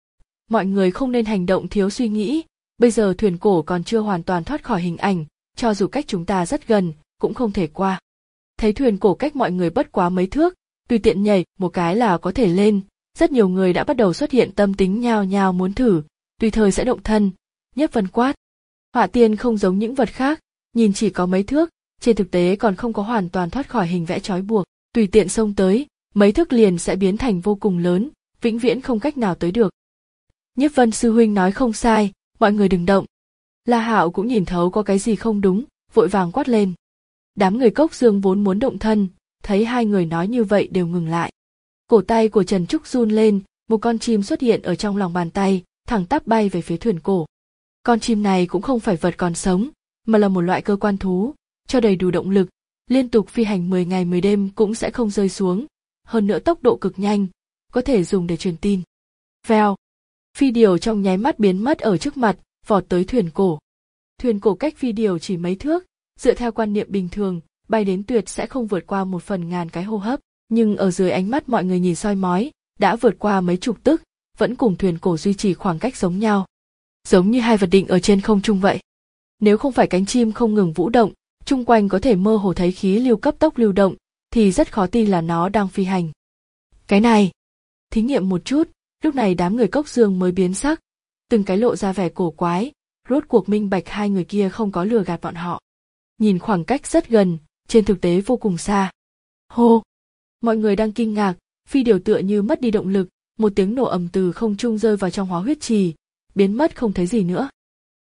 Mọi người không nên hành động thiếu suy nghĩ, bây giờ thuyền cổ còn chưa hoàn toàn thoát khỏi hình ảnh, cho dù cách chúng ta rất gần, cũng không thể qua. Thấy thuyền cổ cách mọi người bất quá mấy thước, tùy tiện nhảy một cái là có thể lên, rất nhiều người đã bắt đầu xuất hiện tâm tính nhao nhao muốn thử, tùy thời sẽ động thân. Nhiếp Vân quát. Họa tiên không giống những vật khác, nhìn chỉ có mấy thước, trên thực tế còn không có hoàn toàn thoát khỏi hình vẽ trói buộc, tùy tiện xông tới, mấy thước liền sẽ biến thành vô cùng lớn, vĩnh viễn không cách nào tới được. Nhiếp Vân sư huynh nói không sai, mọi người đừng động. La Hạo cũng nhìn thấu có cái gì không đúng, vội vàng quát lên. Đám người Cốc Dương vốn muốn động thân, thấy hai người nói như vậy đều ngừng lại. Cổ tay của Trần Trúc run lên, một con chim xuất hiện ở trong lòng bàn tay, thẳng tắp bay về phía thuyền cổ. Con chim này cũng không phải vật còn sống, mà là một loại cơ quan thú, cho đầy đủ động lực, liên tục phi hành mười ngày mười đêm cũng sẽ không rơi xuống, hơn nữa tốc độ cực nhanh, có thể dùng để truyền tin. Vèo, phi điểu trong nháy mắt biến mất ở trước mặt, vọt tới thuyền cổ. Thuyền cổ cách phi điểu chỉ mấy thước, dựa theo quan niệm bình thường, bay đến tuyệt sẽ không vượt qua một phần ngàn cái hô hấp, nhưng ở dưới ánh mắt mọi người nhìn soi mói, đã vượt qua mấy chục tức, vẫn cùng thuyền cổ duy trì khoảng cách giống nhau. Giống như hai vật định ở trên không trung vậy. Nếu không phải cánh chim không ngừng vũ động, chung quanh có thể mơ hồ thấy khí lưu cấp tốc lưu động, thì rất khó tin là nó đang phi hành. Cái này, thí nghiệm một chút, lúc này đám người Cốc Dương mới biến sắc, từng cái lộ ra vẻ cổ quái, rốt cuộc minh bạch hai người kia không có lừa gạt bọn họ. Nhìn khoảng cách rất gần, trên thực tế vô cùng xa. Hô! Mọi người đang kinh ngạc, phi điểu tựa như mất đi động lực, một tiếng nổ ầm từ không trung rơi vào trong hóa huyết trì, biến mất không thấy gì nữa.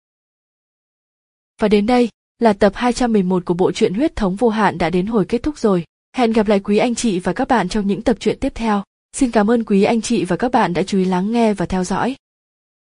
Và đến đây là tập hai trăm mười một của bộ truyện Huyết Thống Vô Hạn đã đến hồi kết thúc rồi. Hẹn gặp lại quý anh chị và các bạn trong những tập truyện tiếp theo. Xin cảm ơn quý anh chị và các bạn đã chú ý lắng nghe và theo dõi.